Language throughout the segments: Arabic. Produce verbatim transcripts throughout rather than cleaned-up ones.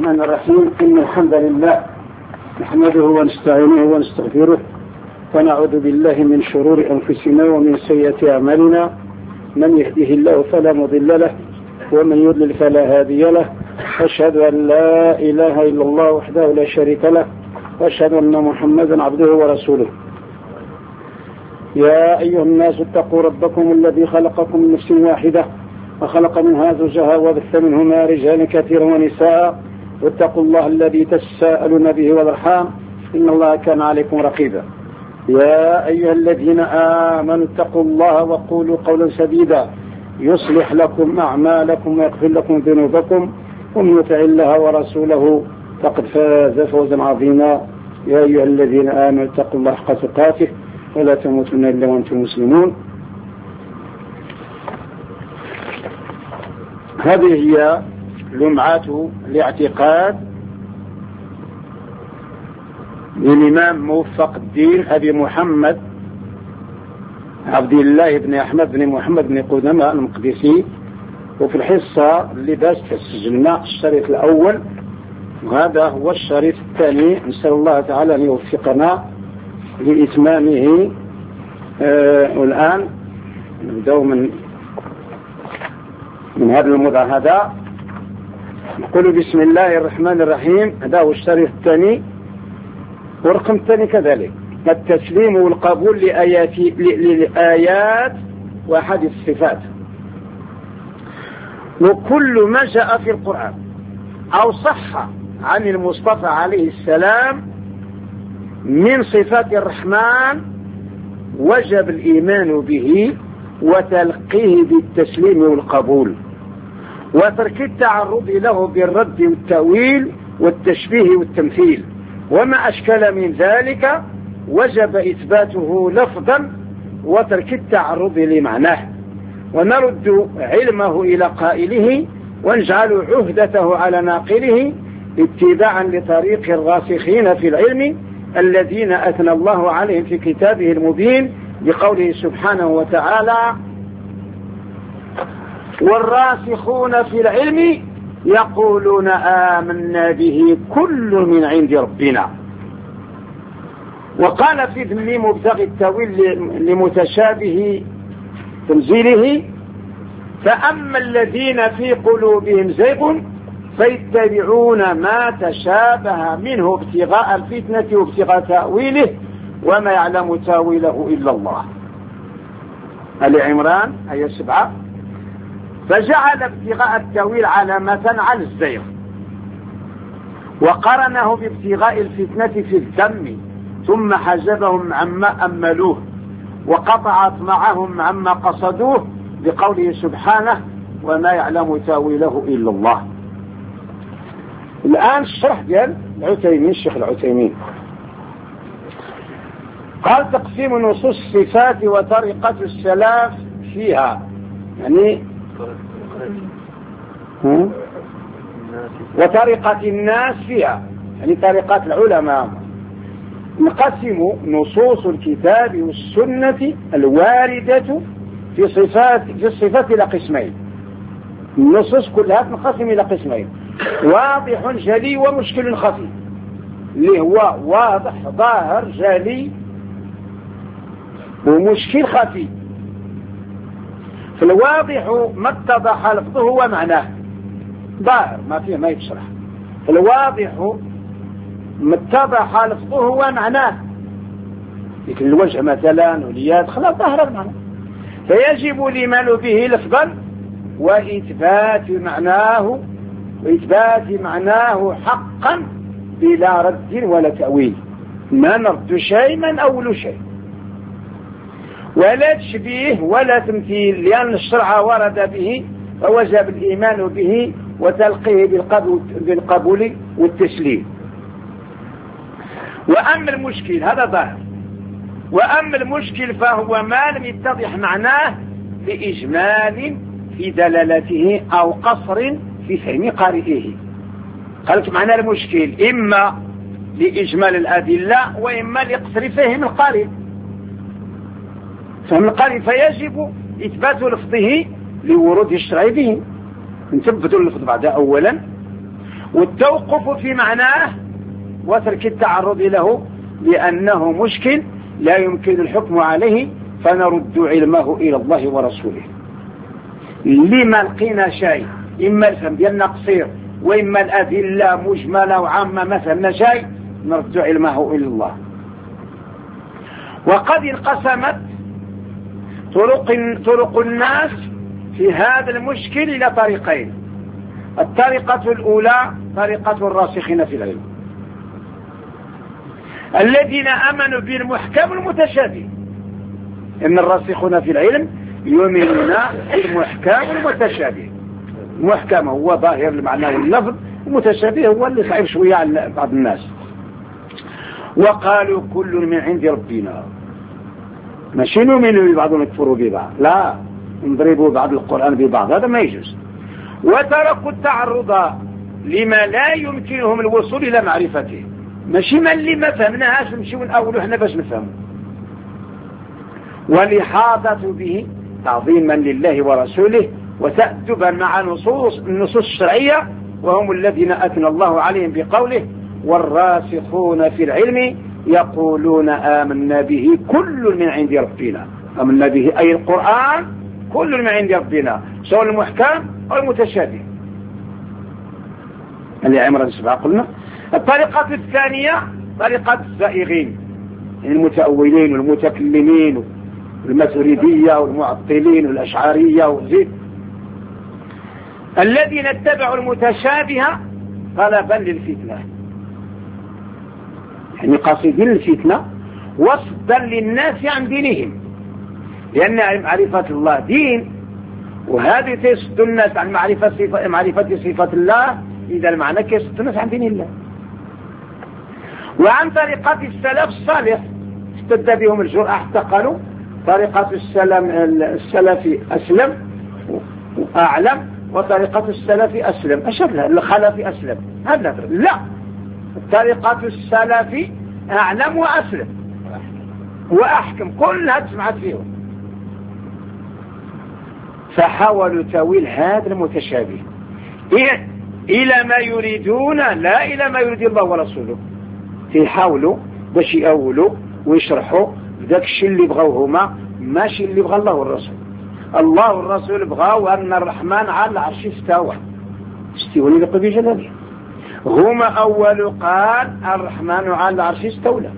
الرحمن الرحيم. إن الحمد لله نحمده ونستعينه ونستغفره ونعوذ بالله من شرور أنفسنا ومن سيئات أعمالنا. من يهده الله فلا مضل له ومن يضلل فلا هادي له. أشهد أن لا إله إلا الله وحده لا شريك له وأشهد أن محمدا عبده ورسوله. يا أيها الناس اتقوا ربكم الذي خلقكم من نفس واحدة وخلق منها زوجها وبث منهما رجالا كثيرا ونساء واتقوا الله الذي تساءلون به والأرحام إن الله كان عليكم رقيبا. يا أيها الذين آمنوا اتقوا الله وقولوا قولا سديدا يصلح لكم أعمالكم ويغفر لكم ذنوبكم ومن يطع الله ورسوله فقد فاز فوزا عظيما. يا أيها الذين آمنوا اتقوا الله حق تقاته ولا تموتن إلا وأنتم مسلمون. هذه هي لمعات الاعتقاد للإمام موفق الدين أبي محمد عبد الله بن أحمد بن محمد بن قدامة المقدسي. وفي الحصة اللي باست سجلنا الشريط الأول وهذا هو الشريط الثاني. نسأل الله تعالى أن يوفقنا لإتمامه. آه والآن نبدأ من من هذا الموضوع. هذا نقول بسم الله الرحمن الرحيم. هذا هو الشريط الثاني والرقم الثاني كذلك التسليم والقبول لآيات للآيات وأحاديث الصفات. وكل ما جاء في القرآن أو صح عن المصطفى عليه السلام من صفات الرحمن وجب الإيمان به وتلقيه بالتسليم والقبول وترك التعرض له بالرد والتأويل والتشبيه والتمثيل. وما أشكل من ذلك وجب إثباته لفظا وترك التعرض لمعناه ونرد علمه إلى قائله ونجعل عهدته على ناقله اتباعا لطريق الراسخين في العلم الذين أثنى الله عليهم في كتابه المبين بقوله سبحانه وتعالى والراسخون في العلم يقولون آمنا به كل من عند ربنا. وقال في ذم مبتغي التأويل لمتشابه تنزيله فأما الذين في قلوبهم زيغ فيتبعون ما تشابه منه ابتغاء الفتنة وابتغاء تأويله وما يعلم تأويله إلا الله. آل عمران آية سبعة. فجعل ابتغاء التأويل علامة على الزيغ وقرنه بابتغاء الفتنة في الذم ثم حجبهم عما أملوه وقطعت معهم عما قصدوه بقوله سبحانه وما يعلم تأويله إلا الله. الآن الشرح ديال العثيمين الشيخ العثيمين قال تقسيم نصوص الصفات وطريقة السلف فيها يعني وطريقة الناس فيها يعني طريقة العلماء. نقسم نصوص الكتاب والسنة الواردة في صفات في الصفات إلى قسمين. النصوص كلها تنقسم إلى قسمين واضح جلي ومشكل خفي. اللي هو واضح ظاهر جلي ومشكل خفي. فالواضح ما اتضح لفظه ومعناه ظاهر ما فيه ما يتشرح. الواضح ما اتضح لفظه ومعناه لكن الوجه مثلا واليد خلاص ظاهر المعنى فيجب الإيمان به لفظا وإثبات معناه وإثبات معناه حقا بلا رد ولا تأويل. ما نرد شيء ما نأول شيء ولا تشبيه ولا تمثيل لأن الشرع ورد به ووجب الإيمان به وتلقيه بالقبول والتسليم. وأما المشكل هذا ظاهر. وأما المشكل فهو ما لم يتضح معناه لإجمال في دلالته أو قصر في فهم قارئه. قالت معنى المشكل إما لإجمال الأدلة وإما لقصر فهم القارئ. فهم القارئ فيجب إثبات لفظه لورود الشرع به نثبت اللفظ بعد أولا والتوقف في معناه وترك التعرض له لأنه مشكل لا يمكن الحكم عليه، فنرد علمه إلى الله ورسوله. لما لقينا شيء إما الفهم ديالنا قصير وإما الأدلة مجملة وعامة ما فهمنا شيء، نرد علمه إلى الله. وقد انقسمت طرق, طرق الناس في هذا المشكل إلى طريقين. الطريقة الأولى طريقة الراسخين في العلم الذين آمنوا بالمحكم المتشابه. إن الراسخون في العلم يؤمنون بالمحكم المتشابه. المحكم هو ظاهر المعنى واللفظ، المتشابه هو اللي صعب شوية على بعض الناس. وقالوا كل من عند ربنا، ماشي نؤمنوا ببعض ونكفروا ببعض، لا نضربوا بعض القرآن ببعض، هذا ما يجوز. وتركوا التعرض لما لا يمكنهم الوصول إلى معرفته، ماشي من اللي ما فهمناهاش نمشيو نأولوا احنا باش نفهموا. والإحاطة به تعظيما لله ورسوله وتأدبا مع نصوص النصوص الشرعية، وهم الذين أثنى الله عليهم بقوله والراسخون في العلم يقولون آمنا به كل من عند ربنا. آمنا به أي القرآن كل من عند ربنا، سواء المحكم أو المتشابه. اللي عمران سبعة قلنا. الطريقة الثانية طريقة الزائغين، المتأولين والمتكلمين والماتريدية والمعطلين والأشعارية والزيد، الذين اتبعوا المتشابه طلبا للفتنة، يعني قاصدين الفتنة وصدا للناس عن دينهم، لأن معرفة الله دين، وهذه تيصد الناس عن معرفة صفة, معرفة صفة الله، إذا المعنى كيصد الناس عن دين الله. وعن طريقة السلف الصالح اشتد بهم الجرأة حتى قالوا طريقة السلام السلفي أسلم وأعلم، وطريقة السلف أسلم أشد، الخلف أسلم. هذا لا، طريقة السلف أعلم وأسلم وأحكم، كلها سمعت فيهم. فحاولوا تأويل هذا المتشابه إلى ما يريدون لا إلى ما يريد الله ورسوله. يحاولوا باش يأولوا ويشرحوا ذاك الشيء اللي بغاوه هما، ماشي اللي بغى الله والرسول. الله والرسول بغاو أن الرحمن على العرش استوى، استوى لقب جلاله. هما أول قال الرحمن على العرش استولى.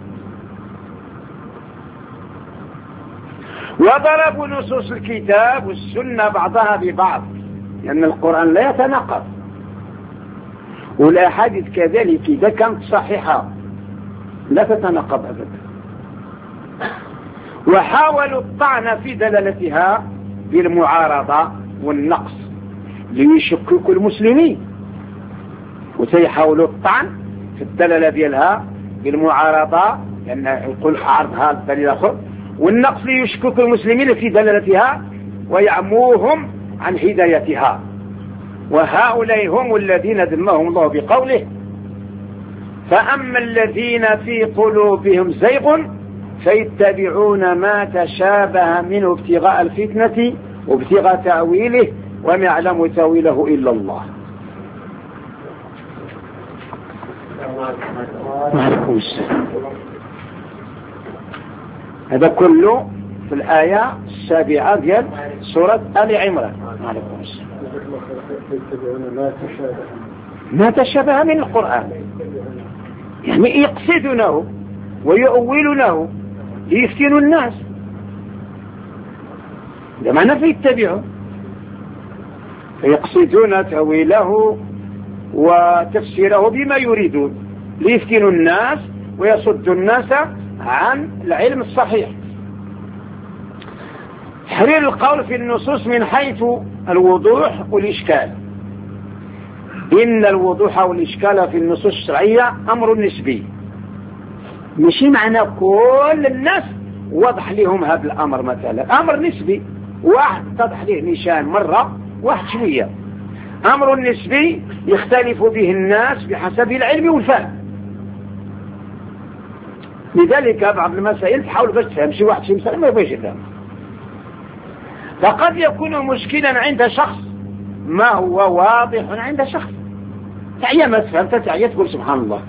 وضربوا نصوص الكتاب والسنة بعضها ببعض، لأن القرآن لا يتناقض، والأحاديث كذلك إذا كانت صحيحة لا تتناقض أبدا. وحاولوا الطعن في دلالتها بالمعارضة والنقص ليشككوا المسلمين، وسيحاولوا الطعن في الدلالة ديالها بالمعارضة، لأن يقول عرضها الدليل آخر، والنقص ليشككوا المسلمين في دلالتها ويعموهم عن هدايتها. وهؤلاء هم الذين ذمهم الله بقوله فأما الذين في قلوبهم زيغ فيتبعون ما تشابه منه ابتغاء الفتنة وابتغاء تأويله وما يعلم تأويله إلا الله. وعليكم السلام. هذا كله في الآية السابعة ديال سورة آل عمران. وعليكم السلام. ما تشابه من القرآن، يعني يقصدونه ويؤولونه ليفتنوا الناس، ده معنى فيتبعوا، فيقصدون تأويله وتفسيره بما يريدون ليفتنوا الناس ويصدوا الناس عن العلم الصحيح. تحرير القول في النصوص من حيث الوضوح والإشكال. إن الوضوح والإشكال في النصوص الشرعية أمر نسبي، ماشي معنى كل الناس وضح لهم هذا الأمر، مثلا أمر نسبي، واحد تضح له نشان مرة واحد شوية. أمر نسبي يختلف به الناس بحسب العلم والفهم، لذلك بعض المسائل تحاول باش تفهم شي واحد شي مسألة ما يبغيش يفهم. فقد يكون مشكلا عند شخص ما هو واضح عند شخص، تعيا ما تفهم تعيا تقول سبحان الله.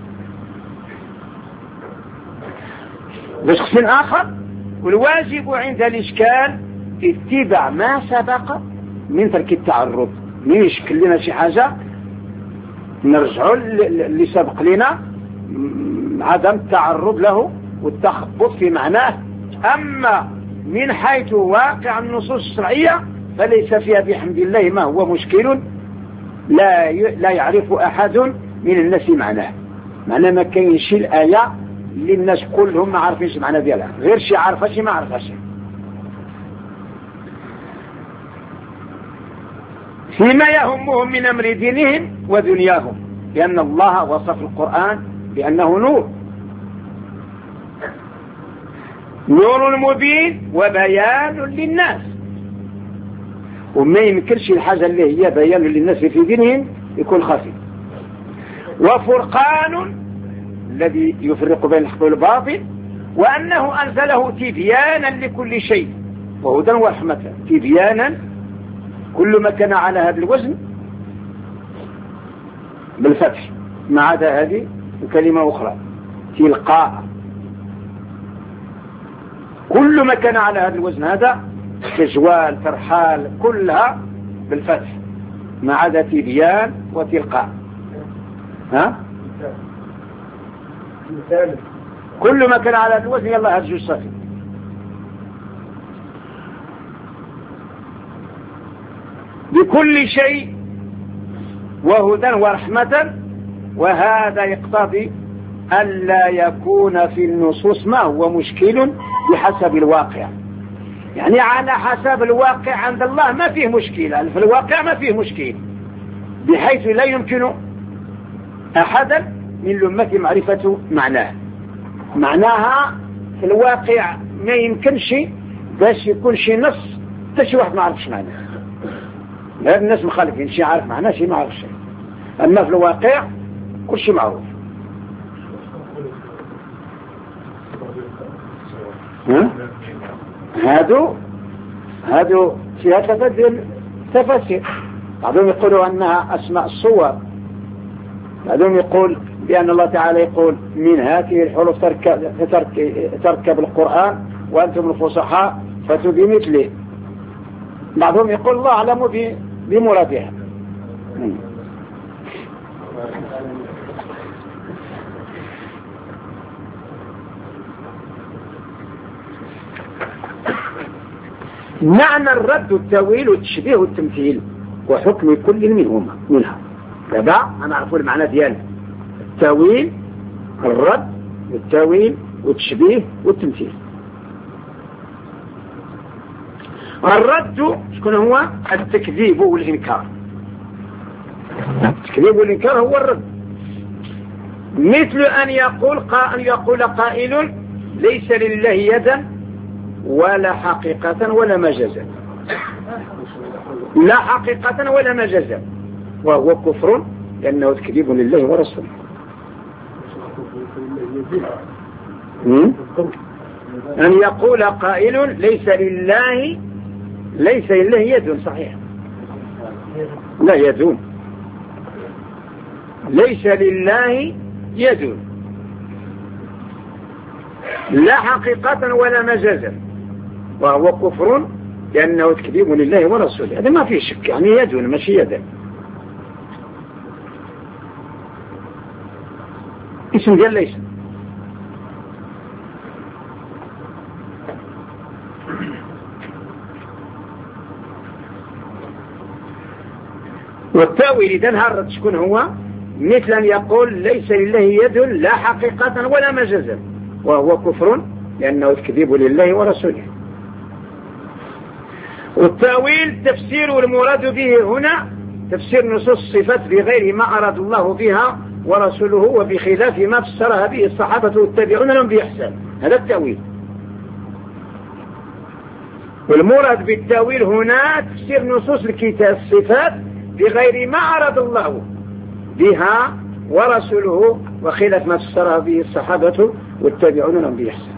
بشخص آخر والواجب عند الإشكال اتباع ما سبق من ترك التعرض. من يشكل لنا شي حاجة نرجعوا اللي سبق لنا عدم التعرض له والتخبط في معناه. أما من حيث واقع النصوص الشرعية فليس فيها بحمد الله ما هو مشكل لا لا يعرف أحد من الناس معناه. معناه ما كاينش الآية اللي الناس كلهم ما عارفينش معنى ديالها، غير شي عارفها شي ما عارفهاش. فيما يهمهم من أمر دينهم ودنياهم، لأن الله وصف القرآن بأنه نور نور مبين وبيان للناس، وما يمكنش الحاجة اللي هي بيان للناس في دينهم يكون خفي. وفرقان الذي يفرق بين الحق والباطل، وأنه أنزله تبيانا لكل شيء وهدى ورحمة. تبيانا كل ما كان على هذا الوزن بالفتح، ما عدا هذه وكلمة أخرى تلقاء. كل ما كان على هذا الوزن هذا تجوال ترحال كلها بالفتح، ما عدا تبيان وتلقاء. ها كل ما كان على هذا الوزن يلا هرجو الصافي. بكل شيء وهدى ورحمة. وهذا يقتضي ألا يكون في النصوص ما هو مشكل بحسب الواقع، يعني على حسب الواقع عند الله ما فيه مشكلة، في الواقع ما فيه مشكلة، بحيث لا يمكن أحدا من الأمة معرفة معناه. معناها في الواقع ما يمكنش باش يكون شي نص حتى شي واحد ما عرفش معناه. هذا الناس مخالفين، شي عارف معناه شي ما عرف شيء، أما في الواقع كل شيء معروف. ها؟ هادو هادو فيها ثلاثة تفاسير. بعضهم يقولوا أنها أسماء الصور، بعضهم يقول بأن الله تعالى يقول من هذه الحروف تركب, تركب القرآن وأنتم الفصحاء فاتوا بمثله. بعضهم يقول الله أعلم بمرادها. معنى الرد والتأويل والتشبيه والتمثيل وحكم كل منهما منها. تبع أنا أعرف المعنى ديالها: التأويل، الرد والتأويل والتشبيه والتمثيل. الرد شكون هو؟ التكذيب والإنكار. التكذيب والإنكار هو الرد. مثل أن يقول أن يقول قائل ليس لله يدا ولا حقيقة ولا مجازا، لا حقيقة ولا مجازا، وهو كفر لأنه تكذيب لله ورسوله. أن يقول قائل ليس لله ليس لله يد، صحيح لا يدون، ليس لله يد لا حقيقة ولا مجازا، وهو كفر لأنه تكذيب لله ورسوله. هذا ما فيه شك، يعني يد ماشي يدا. اسم ديال ليس. والتأويل إذا هرت شكون هو؟ مثل أن يقول ليس لله يد لا حقيقة ولا مجازا، وهو كفر لأنه تكذيب لله ورسوله. والتأويل تفسير المراد به هنا تفسير نصوص الصفات بغير ما أراد الله بها ورسوله وبخلاف ما فسرها به الصحابة والتابعون لهم بإحسان، هذا التأويل. والمراد بالتأويل هنا تفسير نصوص الكتاب الصفات بغير ما أراد الله بها ورسوله وخلاف ما فسرها به الصحابة والتابعون لهم بإحسان.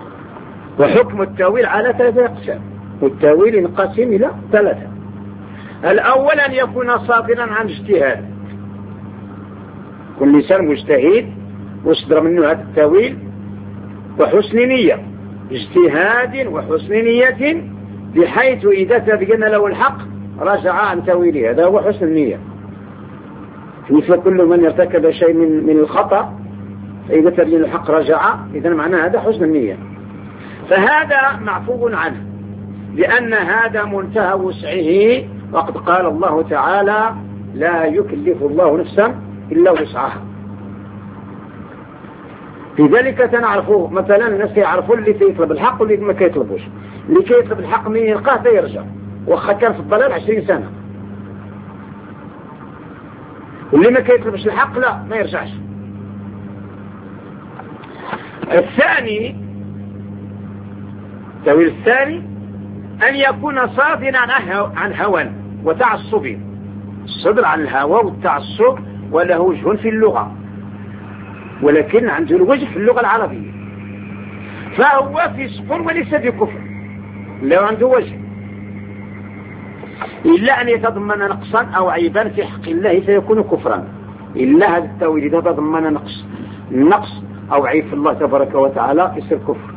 وحكم التأويل على ثلاثة أقسام، والتأويل ينقسم إلى ثلاثة: الأول أن يكون صادرا عن اجتهاد، كل لسان مجتهد وصدر منه هذا التأويل وحسن نية، اجتهاد وحسن نية، بحيث إذا تبين له الحق رجع عن تأويله، هذا هو حسن النية. مثل كل من ارتكب شيء من من الخطأ فإذا تبين الحق رجع، إذا معناه هذا حسن النية. فهذا معفو عنه لأن هذا منتهى وسعه، وقد قال الله تعالى لا يكلف الله نفسا إلا وسعها. لذلك تنعرفوا مثلا الناس يعرفوا اللي يطلب الحق واللي ما كيطلبوش. اللي كيطلب الحق من يلقاه فيرجع وخا كان في الضلال عشرين سنة، واللي ما كيطلبش الحق لا ما يرجعش. الثاني التأويل الثاني أن يكون صادرا عن هوى وتعصب، الصدر عن الهوى والتعصب وله وجه في اللغة، ولكن عنده الوجه في اللغة العربية، فهو فسق وليس بكفر لو عنده وجه، إلا أن يتضمن نقصا أو عيبا في حق الله فيكون كفرا. إلا هذا التأويل إذا تضمن نقص النقص أو عيب في الله تبارك وتعالى يصير كفر.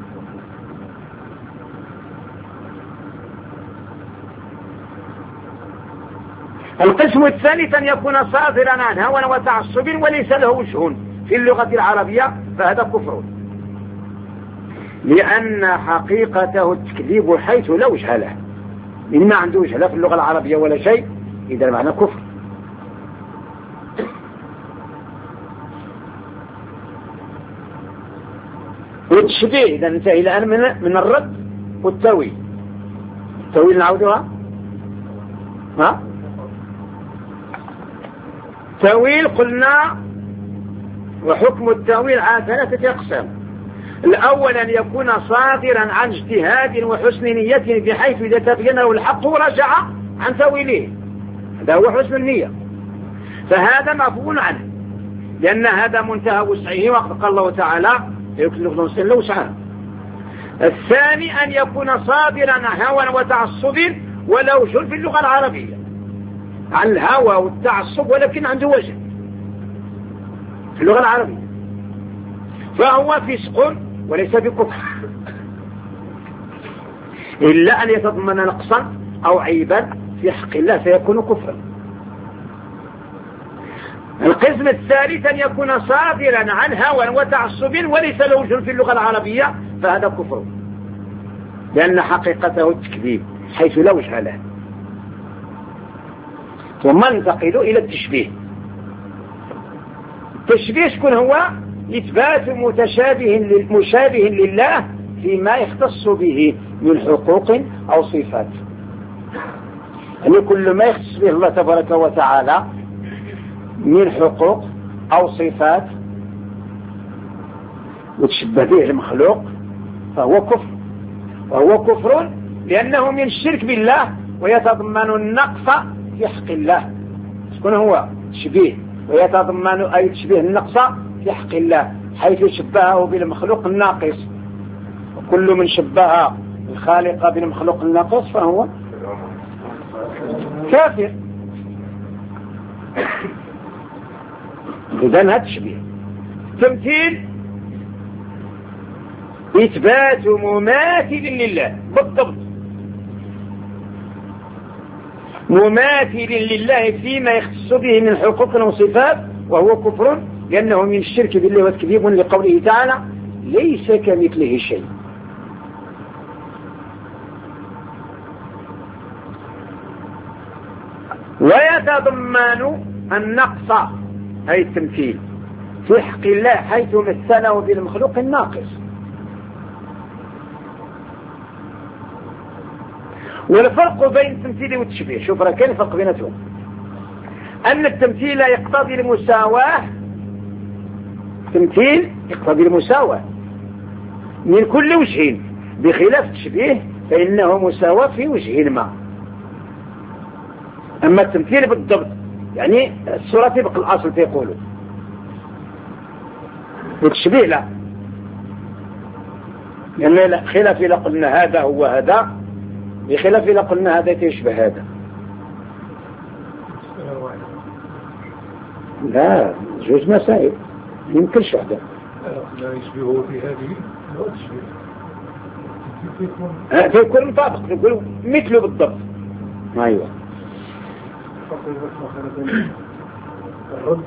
القسم الثالث أن يكون صادرا عن هوى وتعصب وليس له وجه في اللغة العربية، فهذا كفر، لأن حقيقته التكذيب حيث لا وجه له، إن ما عنده وجه لا في اللغة العربية ولا شيء، إذا معنى كفر. والتشبيه إذا انتهي الآن من من الرد والتأويل. التأويل نعودها ها تأويل قلنا، وحكم التأويل على ثلاثة أقسام. الأول أن يكون صادرا عن اجتهاد وحسن نية، بحيث إذا تبين له الحق رجع عن تأويله، هذا هو حسن النية، فهذا معفو عنه لأن هذا منتهى وسعه، وقد قال الله تعالى يكلف نفسا إلا وسعها. الثاني أن يكون صادرا عن هوى وتعصب ولا وجه في اللغة العربية، عن الهوى والتعصب ولكن عنده وجه في اللغة العربية، فهو فسق وليس بكفر، إلا أن يتضمن نقصا أو عيبا في حق الله فيكون كفرا. القسم الثالث أن يكون صادرا عن هوى وتعصب وليس له وجه في اللغة العربية، فهذا كفر، لأن حقيقته التكذيب حيث لا وجه له. ثم ننتقل إلى التشبيه. التشبيه شكون هو؟ إثبات متشابه مشابه لله فيما يختص به من حقوق أو صفات، يعني كل ما يختص به الله تبارك وتعالى من حقوق أو صفات وتشبه به المخلوق فهو كفر، وهو كفر لأنه من الشرك بالله ويتضمن النقص في حق الله. شكون هو تشبيه؟ ويتضمن أي تشبيه النقص في حق الله، حيث شبهه بالمخلوق الناقص، وكل من شبه الخالق بالمخلوق الناقص فهو كافر. إذن هذا تشبيه. تمثيل إثبات مماثل لله بالضبط، مماثل لله فيما يختص به من حقوق وصفات، وهو كفر لأنه من الشرك بالله وتكذيب لقوله تعالى ليس كمثله شيء. ويتضمن النقص أي التمثيل في حق الله حيث مثله بالمخلوق الناقص. والفرق بين التمثيل والتشبيه، شوف راه كاين فرق بيناتهم، أن التمثيل يقتضي المساواة، التمثيل يقتضي المساواة من كل وجه، بخلاف التشبيه فإنه مساواة في وجه ما. أما التمثيل بالضبط يعني الصورة تبقى الأصل تيقولوا، والتشبيه لا، يعني لا خلاف إذا قلنا هذا هو هذا، بخلاف إذا قلنا هذا تشبه هذا. لا جوج مسائل يمكنش واحدة لا يشبهه في هذه لا تشبه فيكون مطابق يقول مثله بالضبط. أيوة الرد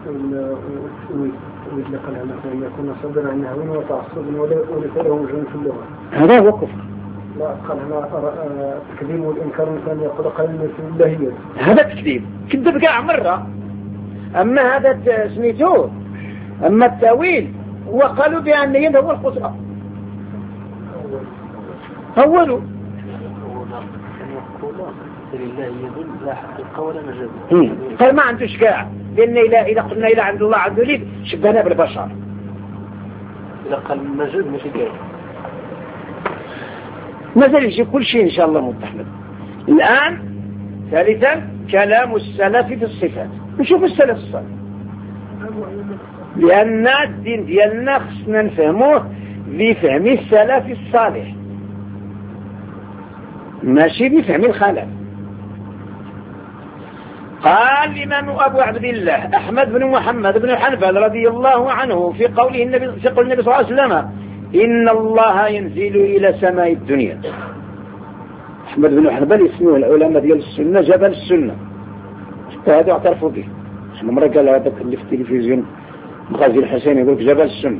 ويطلق على أن يكون صدر عن هوى وتعصب وليس له وجه في اللغة، هذا هو كفر. لا قال هنا التكذيب والإنكار مثلا يقول قال مثل اللهية، هذا تكذيب كذب كاع مرة. أما هذا سميتوه أما التأويل وقالوا بأن يد هو القدرة أوله لله يدل لا حقيقة ولا مجاز. قال ما عندوش كاع لأن إذا قلنا إلى عند الله عنده ليد شبهنا بالبشر. إذا قال مجاز ماشي كاع مازال يجي كل شيء إن شاء الله متحمل. الآن ثالثا كلام السلف في الصفات. نشوف السلف الصالح لأن الدين ديالنا خصنا نفهموه بفهم السلف الصالح ماشي بفهم الخلف. قال الإمام أبو عبد الله أحمد بن محمد بن حنبل رضي الله عنه في قوله النبي في قول النبي صلى الله عليه وسلم إن الله ينزل إلى سماء الدنيا. أحمد بن حنبل يسموه العلماء ديال السنة جبل السنة، هذا اعترفوا به. احنا مرة قال هذا اللي في التلفزيون مغازي الحسين يقول جبل السنة.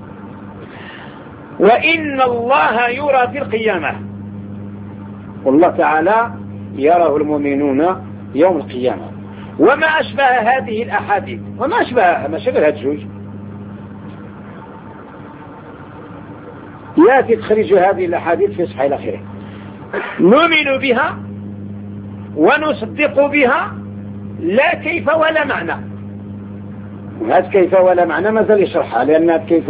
وإن الله يرى في القيامة، والله تعالى يراه المؤمنون يوم القيامة. وما أشبه هذه الأحاديث وما أشبهها ما شبه هالجوج ياتي تخرج هذه الأحاديث في صحيح الأخير نؤمن بها ونصدق بها لا كيف ولا معنى. وهذا كيف ولا معنى ما زال يشرحها لأنها كيف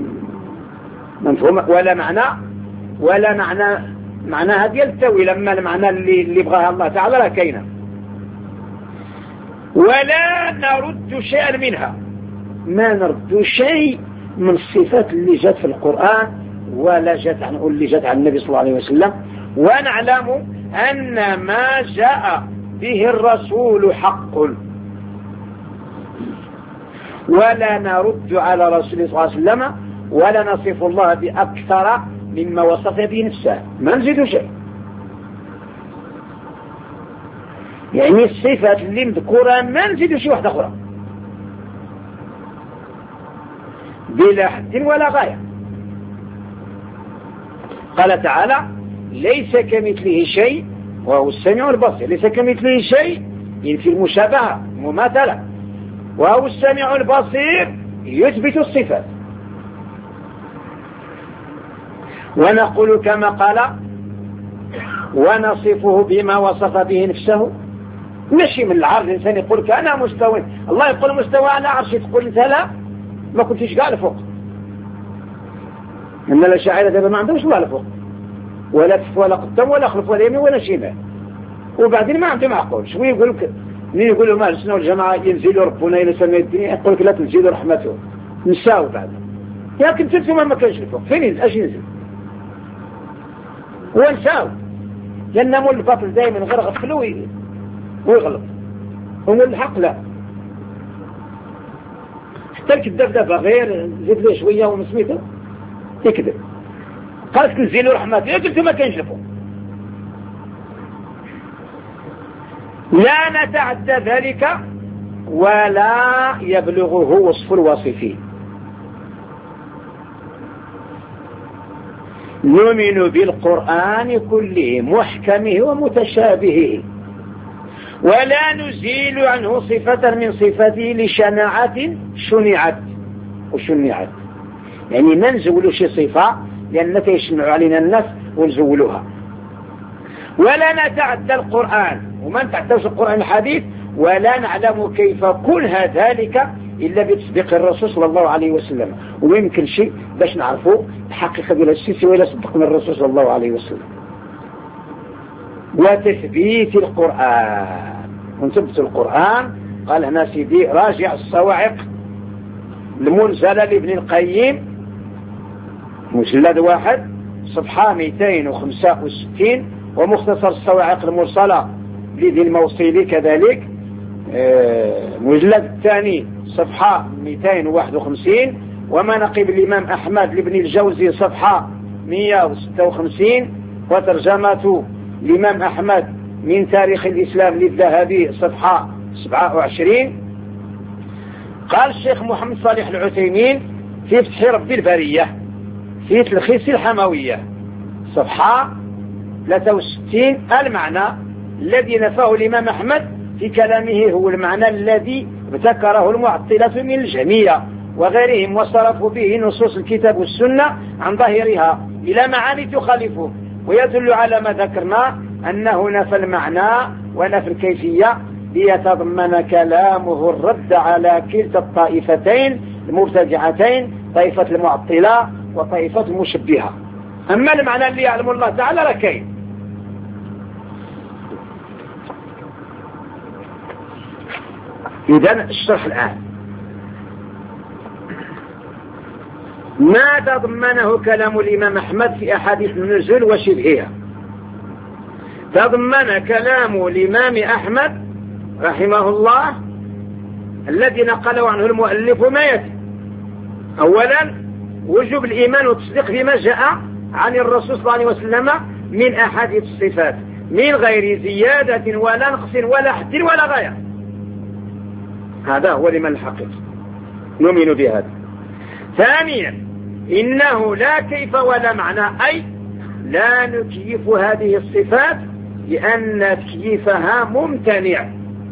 مفهوم ولا معنى ولا معنى معناها ديال التأويل. أما المعنى اللي اللي بغاها الله تعالى راه كاينه. ولا نرد شيئا منها، ما نرد شيء من الصفات اللي جت في القرآن ولا جت عن اللي جت عن النبي صلى الله عليه وسلم. ونعلم أن ما جاء به الرسول حق ولا نرد على رسول الله صلى الله عليه وسلم ولا نصف الله بأكثر مما وصف به نفسه، ما نزيد شيء. يعني الصفات اللي مذكورة ما نزيد شيء واحدة أخرى بلا حد ولا غاية. قال تعالى ليس كمثله شيء وهو السميع البصير. ليس كمثله شيء ينفي المشابهة مماثلة، وهو السميع البصير يثبت الصفات. ونقول كما قال ونصفه بما وصف به نفسه. ماشي من العرض الإنسان يقول أنا مستوى، الله يقول مستوى على عرشي تقول أنت لا ما كنتش قاعد فوق. إن الأشاعرة دابا ما عندهمش الله لفوق ولا كف ولا قدام ولا خلف ولا يمين ولا شمال، وبعدين ما عندهم عقول. شوي يقول لك مين يقول لهم أهل السنة والجماعة ينزلوا ربنا إلى سماء الدنيا يقول لك لا تنزلوا رحمته نساو بعد. لكن تنسوا ما كانش لفوق فين ينزل؟ اش ينزل؟ هو نساو لأن مول الباطل دائما غير غفلوا ويغلط. هم الحق لا، حتى الكذاب دابا غير زيد له شويه ومسميته يكذب. قالت تنزلوا رحمته قلت ما كانش لفوق. لا نتعدى ذلك ولا يبلغه وصف الواصفين. نؤمن بالقرآن كله محكمه ومتشابهه ولا نزيل عنه صفة من صفاته لشناعة شنعت وشنعت. يعني ما نزولوا شي صفة لأن تيشنعوا علينا الناس ونزولوها. ولا نتعدى القرآن وما نتعدوش القرآن الحديث ولا نعلم كيف كنها ذلك إلا بتصديق الرسول صلى الله عليه وسلم. وما يمكن شيء باش نعرفوا الحقيقة ديال الشيء سوى إلا صدقنا الرسول صلى الله عليه وسلم. وتثبيت القرآن ونثبت القرآن. قال هنا سيدي راجع الصواعق المنزلة لابن القيم مجلد واحد صفحة مئتين وخمسة وستين، ومختصر الصواعق المرسلة لذي الموصلي كذلك المجلد الثاني صفحة مئتين وواحد وخمسين، ومناقب الإمام أحمد لابن الجوزي صفحة مئة وستة وخمسين، وترجمة الإمام أحمد من تاريخ الإسلام للذهبي صفحة سبعة وعشرين. قال الشيخ محمد صالح العثيمين في فتح رب البرية في تلخيص الحموية صفحة ثلاثة وستين: المعنى الذي نفاه الإمام أحمد في كلامه هو المعنى الذي ابتكره المعطلة من الجهمية وغيرهم، وصرفوا به نصوص الكتاب والسنة عن ظاهرها إلى معاني تخالفه، ويدل على ما ذكرنا أنه نفى المعنى ونفى الكيفية ليتضمن كلامه الرد على كلتا الطائفتين المبتدعتين، طائفة المعطلة وطائفة المشبهة. أما المعنى اللي يعلم الله تعالى لكين. إذن الشرح الآن: ما تضمنه كلام الإمام أحمد في أحاديث النزول وشبهها. تضمن كلام الإمام أحمد رحمه الله الذي نقله عنه المؤلف ما يتي: أولا وجوب الإيمان والتصديق بما جاء عن الرسول صلى الله عليه وسلم من أحاديث الصفات من غير زيادة ولا نقص ولا حد ولا غاية. هذا هو الإيمان الحقيقي، نؤمن بهذا. ثانيا إنه لا كيف ولا معنى، أي لا نكيف هذه الصفات لأن تكييفها ممتنع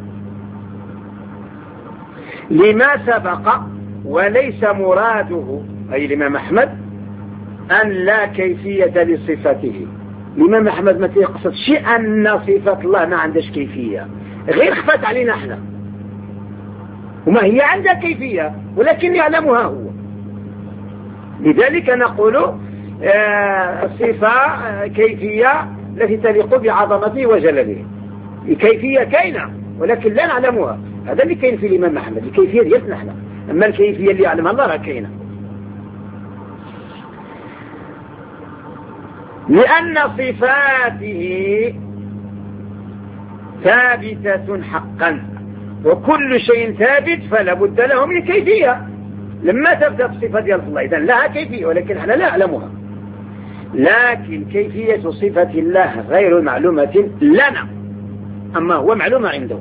لما سبق، وليس مراده أي الإمام أحمد أن لا كيفية لصفته. الإمام أحمد ما يقصد شيء أن صفة الله ما عندش كيفية، غير خفت علينا احنا، وما هي عندها كيفية ولكن يعلمها هو. لذلك نقول آه الصفة آه كيفية التي تليق بعظمته وجلاله. الكيفية كاينة ولكن لا نعلمها، هذا اللي كاين في الإمام أحمد، الكيفية ديالنا احنا، أما الكيفية اللي يعلمها الله راه كاينة. لأن صفاته ثابتة حقا، وكل شيء ثابت فلا بد له من كيفية. لما تبدأ الصفة ديال الله إذن لها كيفية ولكن احنا لا نعلمها، لكن كيفية صفة الله غير معلومة لنا، أما هو معلومة عنده.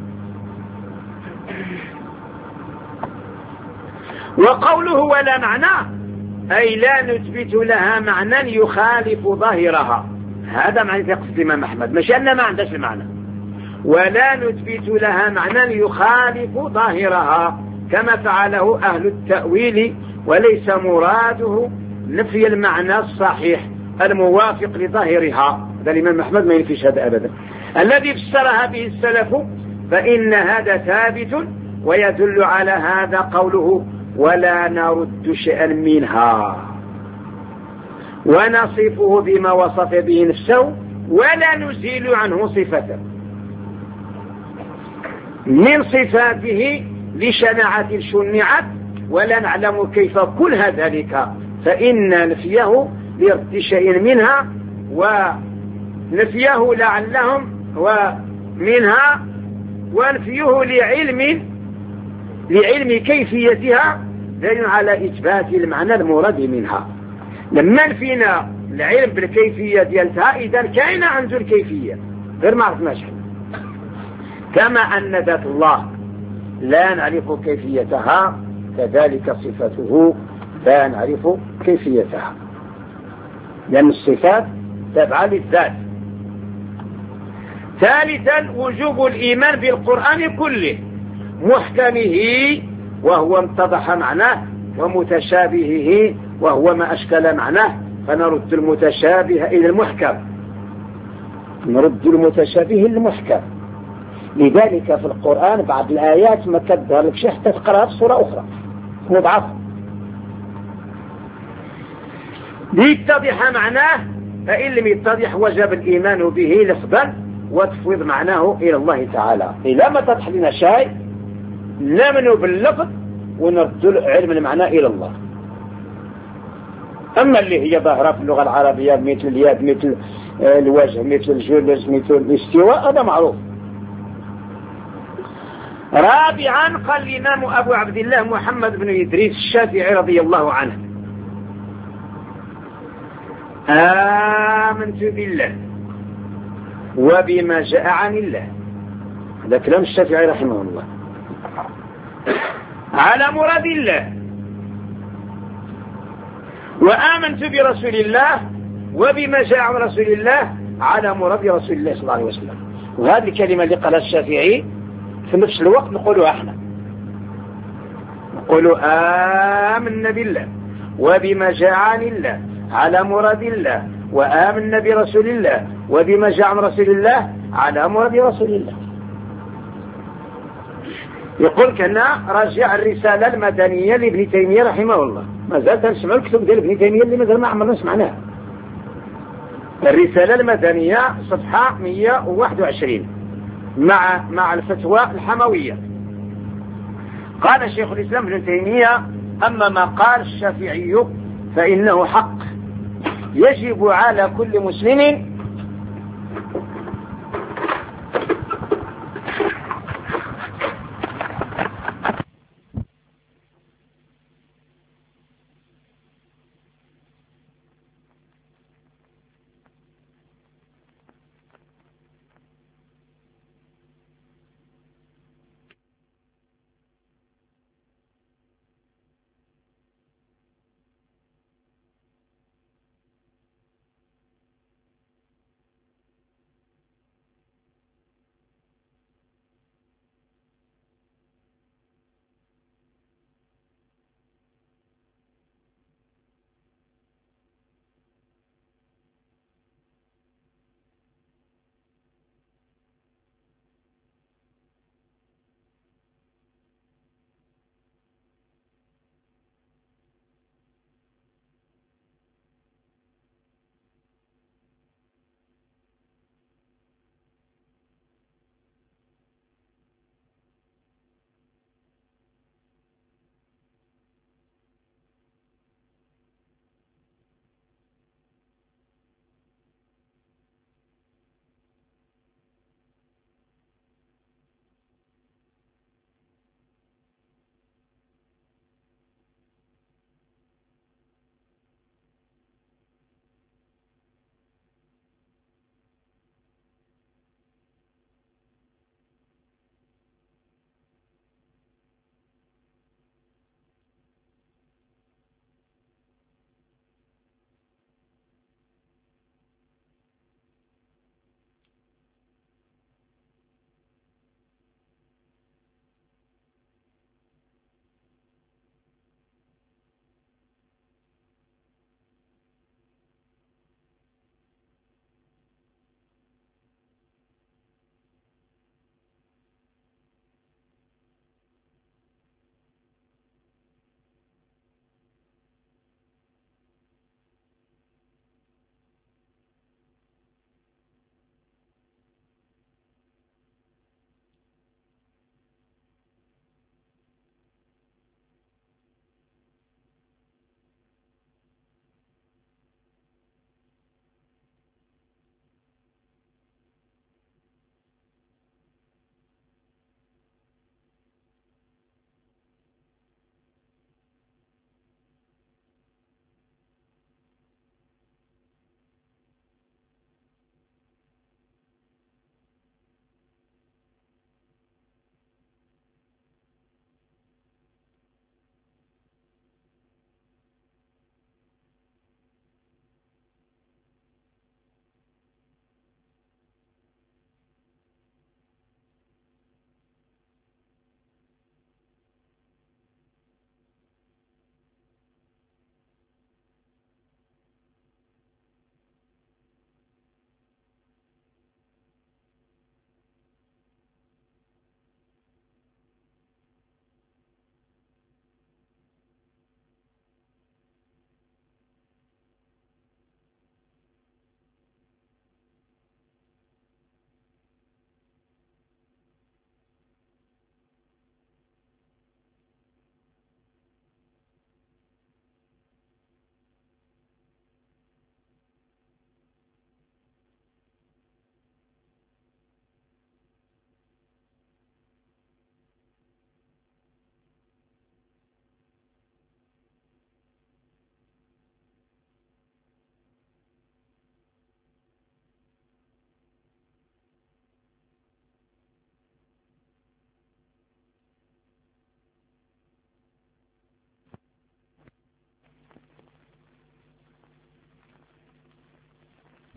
وقوله ولا معنى أي لا نثبت لها معنى يخالف ظاهرها، هذا معنى يقصد الإمام أحمد، مش أن ما عندش المعنى. ولا نثبت لها معنى يخالف ظاهرها كما فعله أهل التأويل، وليس مراده نفي المعنى الصحيح الموافق لظاهرها. هذا الإمام أحمد ما ينفيش هذا أبدا، الذي فسرها به السلف، فإن هذا ثابت. ويدل على هذا قوله ولا نرد شيئا منها، ونصفه بما وصف به نفسه ولا نزيل عنه صفته من صفاته لشناعة شنعت، ولا نعلم كيف كلها ذلك، فإن نفيه لرد شيء منها ونفيه لعلهم ومنها ونفيه لعلم لعلم كيفيتها دليل على إثبات المعنى المراد منها. لما نفينا العلم بالكيفية ديالتها إذا كاين عنده الكيفية غير ما عرفناش، كما أن ذات الله لا نعرف كيفيتها كذلك صفته لا نعرف كيفيتها، لأن الصفات تابعة للذات. ثالثا وجوب الإيمان بالقرآن كله، محكمه وهو اتضح معناه، ومتشابهه وهو ما أشكل معناه، فنرد المتشابه إلى المحكم، نرد المتشابه إلى المحكم. لذلك في القرآن بعض الآيات ما تظهر لك شيء حتى تقرأها في صورة أخرى مضاعفة ليتضح معناه، فإن لم يتضح وجب الإيمان به لفظا وتفويض معناه إلى الله تعالى. إذا ما تضح لنا شيء نؤمن باللفظ ونرد علم المعنى إلى الله. أما اللي هي ظاهرة في اللغة العربية مثل اليد مثل الوجه مثل الجلوس مثل الاستواء هذا معروف. رابعا قال الإمام أبو عبد الله محمد بن إدريس الشافعي رضي الله عنه: آمنت بالله وبما جاء عن الله. هذا كلام الشافعي رحمه الله. على مراد الله. وآمنت برسول الله وبما جاء عن رسول الله على مراد رسول الله صلى الله عليه وسلم. وهذه الكلمة اللي قالها الشافعي في نفس الوقت نقولها احنا، نقول آمنا بالله وبما جاء عن الله على مراد الله، وآمنا برسول الله وبما جاء عن رسول الله على مراد رسول الله. يقول كنا راجع الرسالة المدنية لابن تيمية رحمه الله. ما زالت نسمع الكتب ديال ابن تيمية اللي مازال ما عمرنا سمعناها. الرسالة المدنية صفحة مئة وواحد وعشرين مع مع الفتوى الحموية. قال شيخ الإسلام ابن تيمية: أما ما قال الشافعي فإنه حق يجب على كل مسلم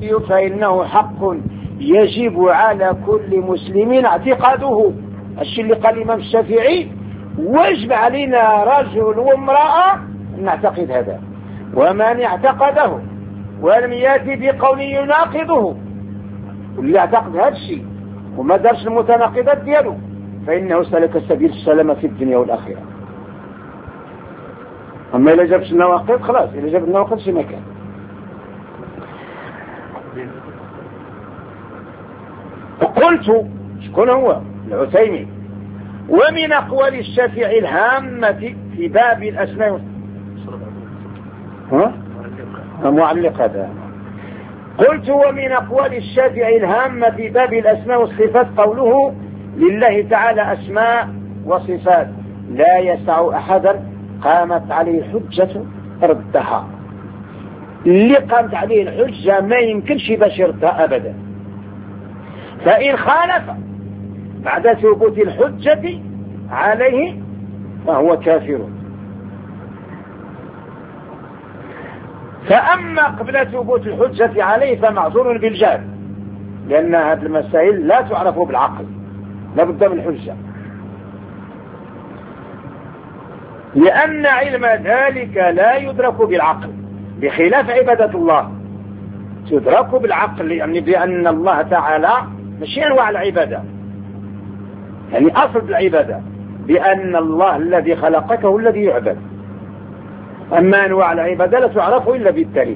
فإنه حق يجب على كل مسلم اعتقاده. الشيء اللي قال الإمام الشافعي واجب علينا رجل وامرأة أن نعتقد هذا، ومن اعتقده ولم يأتي بقول يناقضه، واللي اعتقد هذا الشيء وما دارش المتناقضات دياله فإنه سلك سبيل السلامة في الدنيا والآخرة. أما إذا جابش النواقض خلاص، إذا جاب النواقض في مكان. قلت شكون هو العثيمين ومن أقوال الشافعي الهامة في باب الأسماء ها معلق هذا. قلت ومن أقوال الشافعي الهامة في باب الأسماء والصفات قوله لله تعالى أسماء وصفات لا يسع أحدا قامت عليه الحجة ردها. اللي قامت عليه الحجة ما يمكنش باش يردها أبدا، فإن خالف بعد ثبوت الحجة عليه فهو كافر. فأما قبل ثبوت الحجة عليه فمعذور بالجهل، لأن هذه المسائل لا تعرف بالعقل، لا بد من الحجة، لأن علم ذلك لا يدرك بالعقل بخلاف عبادة الله تدرك بالعقل، يعني بأن الله تعالى ماشي أنواع العبادة، يعني أصل العبادة بأن الله الذي خلقك هو الذي يعبد، أما أنواع العبادة لا تعرف إلا بالدليل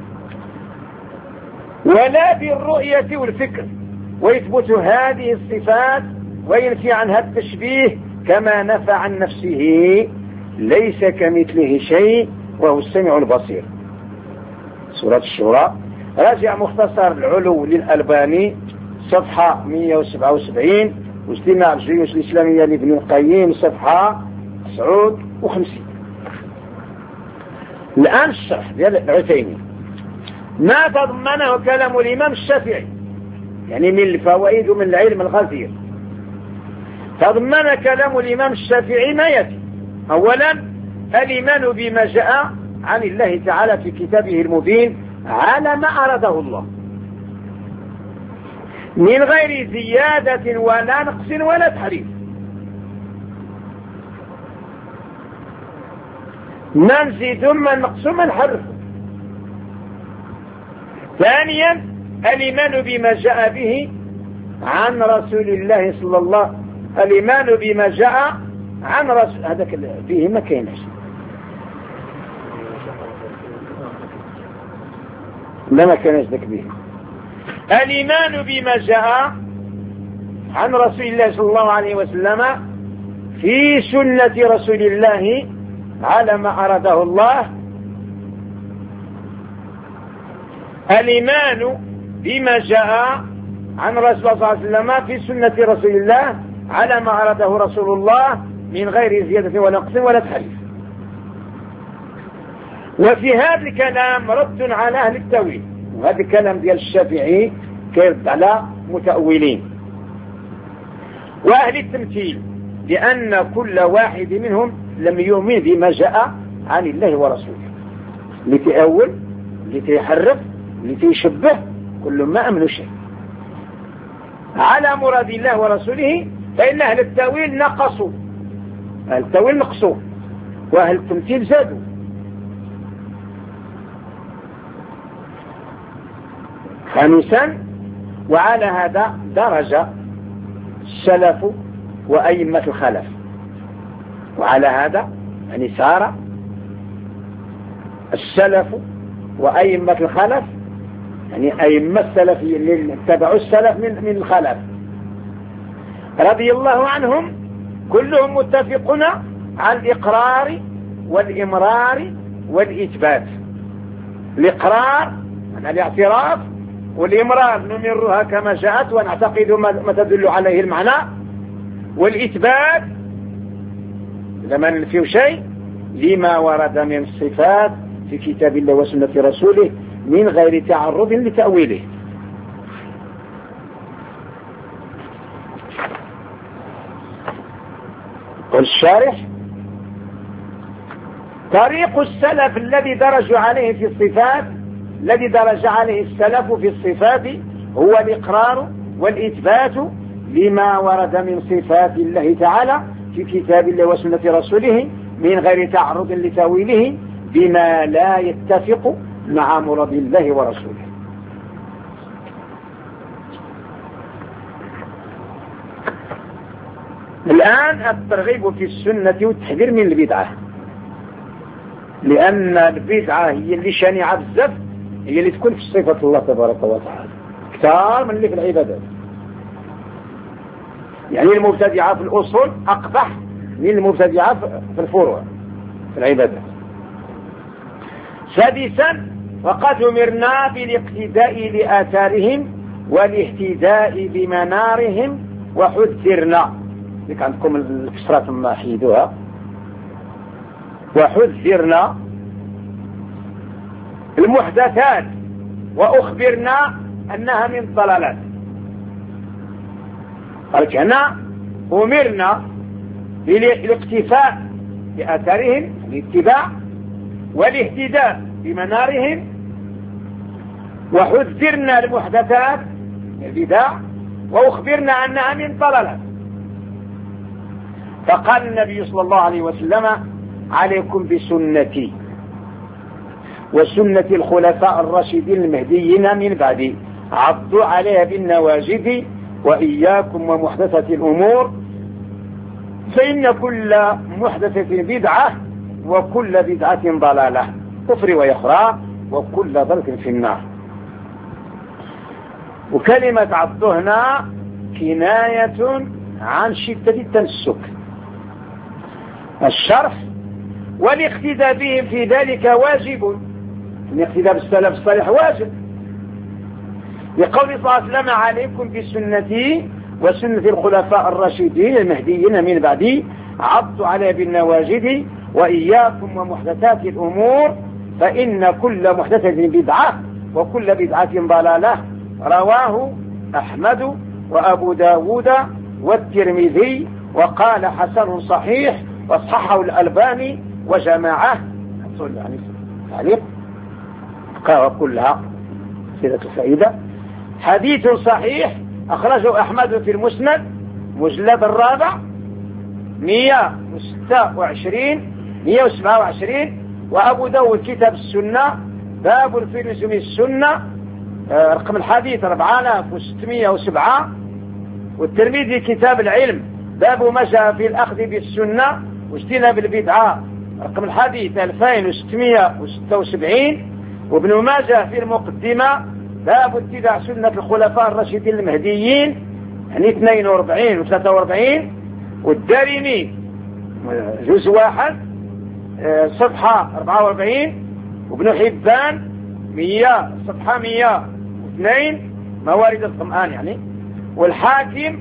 ولا بالرؤية والفكر. ويثبت هذه الصفات وينفي عنها التشبيه كما نفى عن نفسه ليس كمثله شيء وهو السميع البصير. سورة الشورى. راجع مختصر العلو للألباني صفحة مئة وسبعة وسبعين، واجتماع الجيوش الإسلامية لابن القيم صفحة تسعة وخمسين. الآن الشرح ديال العثيمين ما تضمنه كلام الإمام الشافعي، يعني من الفوائد ومن العلم الغزير. تضمن كلام الإمام الشافعي ما يأتي: أولا الإيمان بما جاء عن الله تعالى في كتابه المبين على ما أراده الله من غير زيادة ولا نقص ولا تحريف. ما نزيد ما نقص ما نحرف. ثانيا الإيمان بما جاء به عن رسول الله صلى الله عليه وسلم. الإيمان بما جاء عن رسول هذاك فيه ما كاينش، لا ما كانش ذاك به. الإيمان بما جاء عن رسول الله صلى الله عليه وسلم في سنة رسول الله على ما أراده الله. الإيمان بما جاء عن رسول الله صلى الله عليه وسلم في سنة رسول الله على ما أراده رسول الله من غير زيادة ولا نقص ولا تحريف. وفي هذا الكلام رد على أهل التأويل، وهذا الكلام ديال الشافعي كيرد على متأولين وأهل التمثيل، لأن كل واحد منهم لم يؤمن بما جاء عن الله ورسوله. اللي تأول، اللي تيحرف، اللي تيشبه، كل ما أمنوا شيء على مراد الله ورسوله. فإن أهل التأويل نقصوا، أهل التأويل نقصوا وأهل التمثيل زادوا. خامسا وعلى هذا درج السلف وأئمة الخلف، وعلى هذا يعني سار السلف وأئمة الخلف، يعني أئمة السلف اللي اتبعوا السلف من من الخلف رضي الله عنهم، كلهم متفقون على الإقرار والإمرار والإثبات. الإقرار يعني الاعتراف، والإمرار نمرها كما جاءت ونعتقد ما تدل عليه المعنى، والإثبات لما ننفي شيء لما ورد من الصفات في كتاب الله وسنة رسوله من غير تعرض لتأويله. والشارح: طريق السلف الذي درجوا عليه في الصفات الذي درج عليه السلف في الصفات هو الإقرار والإثبات لما ورد من صفات الله تعالى في كتاب الله وسنة رسوله من غير تعرض لتأويله بما لا يتفق مع مراد الله ورسوله. الآن الترغيب في السنة والتحذير من البدعة، لأن البدعة هي اللي شانعة بزاف، هي اللي تكون في صفة الله تبارك وتعالى كثار من اللي في العبادات. يعني المبتدعة في الأصول أقبح من المبتدعة في الفروع في العبادات. سادسا وقد أمرنا بالاقتداء لآثارهم والاهتداء بمنارهم وحذرنا، لك عندكم الكسرات ما حيدوها، وحذرنا المحدثات وأخبرنا أنها من ضلالات. قالت هنا أمرنا بالاقتفاء بآثارهم الاتباع والاهتداء بمنارهم، وحذرنا المحدثات البدع وأخبرنا أنها من ضلالات. فقال النبي صلى الله عليه وسلم عليكم بسنتي وسنة الخلفاء الراشدين المهديين من بعدي عضوا عليها بالنواجذ وإياكم ومحدثة الأمور فإن كل محدثة بدعة وكل بدعة ضلالة كفر ويخرى وكل ضلال في النار. وكلمة عضوا هنا كناية عن شدة التمسك الشرف، والاقتداء بهم في ذلك واجب، الاقتداء بالسلف الصالح واجب، لقول صلى الله عليه وسلم عليكم بسنتي وسنة الخلفاء الراشدين المهديين من بعدي عضوا عليها بالنواجذ وإياكم ومحدثات الأمور فإن كل محدثة بدعة وكل بدعة ضلالة. رواه أحمد وأبو داود والترمذي وقال حسن صحيح وصححه الألباني وجماعة. يعني تعليق قال كلها سيرة فائدة. حديث صحيح أخرجه أحمد في المسند مجلد الرابع مئة وستة وعشرين مئة وسبعة وعشرين، وأبو داود كتاب السنة باب في لزوم السنة رقم الحديث أربعة آلاف وستمئة وسبعة، والترمذي كتاب العلم باب ما جاء في الأخذ بالسنة واجتناب البدعة رقم الحديث ألفين وستمئة وستة وسبعين، وابن ماجه في المقدمة باب اتباع سنة الخلفاء الراشدين المهديين يعني اثنين وأربعين وثلاثة وأربعين، والدارمي جزء واحد صفحة أربعة وأربعين، وابن حبان مية صفحة مية واثنين موارد الظمآن يعني، والحاكم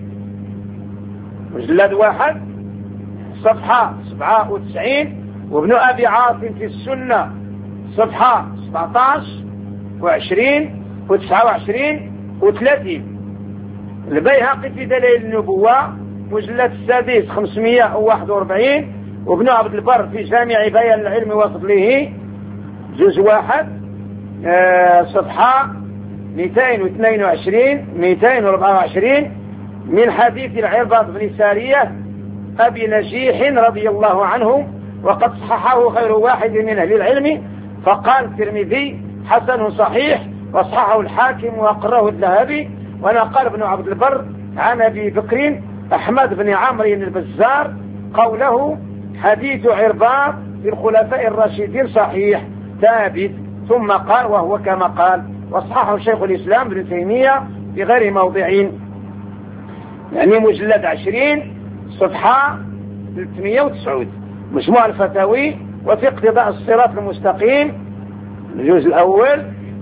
مجلد واحد صفحة سبعة وتسعين، وابن أبي عاصم في السنة صفحة سبعة عشر وعشرين وتسعة وعشرين وثلاثين، البيهقي في دليل النبوة مجلد السادس خمسمئة وواحد وأربعين، وابن عبد البر في جامع بيان العلم وفضله جزء واحد آه صفحة مئتين واثنين وعشرين مئتين وأربعة وعشرين، من حديث العرباض بن سارية أبي نجيح رضي الله عنه وقد صححه غير واحد من أهل العلم، فقال الترمذي حسن صحيح وصححه الحاكم وأقره الذهبي، ونقل ابن عبد البر عن أبي بكر أحمد بن عمرو البزار قوله حديث عرباض في الخلفاء الراشدين صحيح ثابت، ثم قال وهو كما قال، وصححه شيخ الإسلام ابن تيمية في غير موضعين يعني مجلد عشرين صفحة ثلاثمئة وتسعين مجموع الفتاوي وفي اقتضاء الصراط المستقيم الجزء الأول،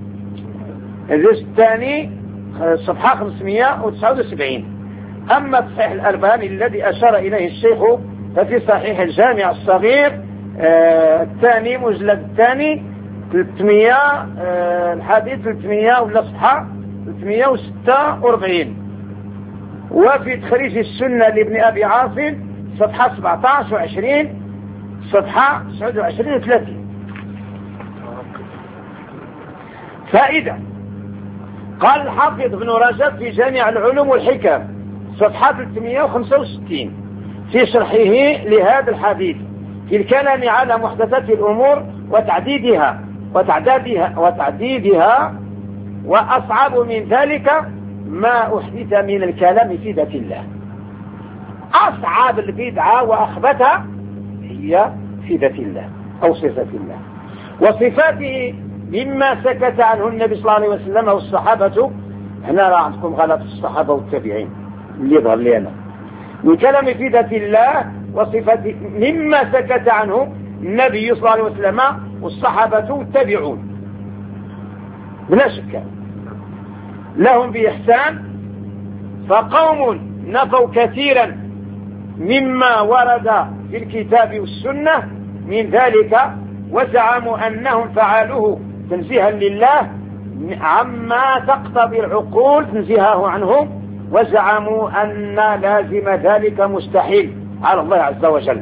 الجزء الثاني صفحة خمسمئة وتسعة وسبعين. أما صحيح الألباني الذي أشار إليه الشيخ ففي صحيح الجامع الصغير آه الثاني مجلد الثاني ثلاثمئة آه الحديث ثلاثمئة ولا صفحة ثلاثمئة وستة وأربعين، وفي تخريج السنة لابن أبي عاصم صفحة سبعة عشر وعشرين صفحة تسعة وعشرين وثلاثين. فائدة. قال الحافظ ابن رجب في جامع العلوم والحكم صفحة ثلاثمائة وخمسة وستين في شرحه لهذا الحديث في الكلام على محدثات الأمور وتعديدها وتعدادها وتعديدها وأصعب من ذلك ما أحدث من الكلام في ذات الله. أصعب البدعة وأخبثها هي في ذات الله أو صفة الله وصفاته مما سكت عنه النبي صلى الله عليه وسلم والصحابة. هنا راه عندكم غلط في الصحابة والتابعين اللي يظهر لي أنا من كلام في ذات الله وصفاته مما سكت عنه النبي صلى الله عليه وسلم والصحابة والتابعون بلا شك لهم بإحسان. فقوم نفوا كثيرا مما ورد في الكتاب والسنة من ذلك وزعموا أنهم فعلوه تنزيها لله عما تقتضي العقول تنزيهه عنه وزعموا أن لازم ذلك مستحيل على الله عز وجل.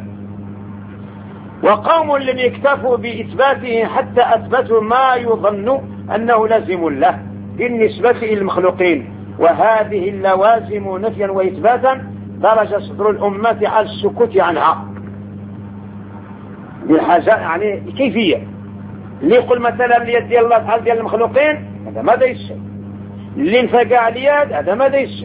وقوم لم يكتفوا بإثباته حتى أثبتوا ما يظن أنه لازم له بالنسبة إلى المخلوقين وهذه اللوازم نفيا وإثباتا درج صدر الأمة على السكوت عنها بالحاجة يعني كيفية. اللي يقول مثلا اليد ديال الله بحال ديال المخلوقين هذا ماذا يشاء، اللي انفقع اليد هذا ماذا يشاء.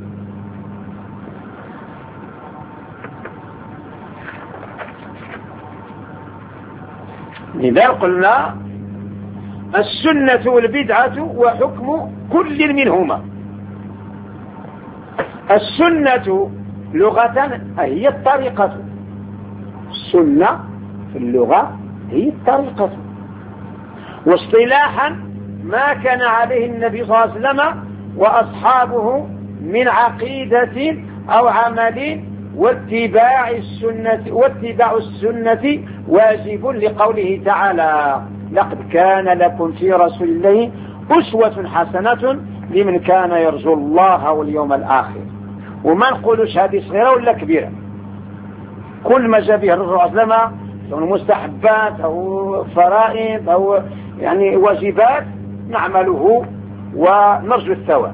لذا قلنا السنة والبدعة وحكم كل منهما. السنة لغة هي الطريقة، السنة في اللغة هي الطريقة، واصطلاحا ما كان عليه النبي صلى الله عليه وسلم وأصحابه من عقيدة أو عمل واتباع السنة واتباع السنة واجب لقوله تعالى لقد كان لكم في رسول الله أسوة حسنة لمن كان يرجو الله واليوم الآخر. وما نقولوش هذه صغيرة ولا كبيرة، كل ما جاء به الرسول صلى الله عليه وسلم سواء مستحبات أو فرائض أو يعني واجبات نعمله ونرجو الثواب.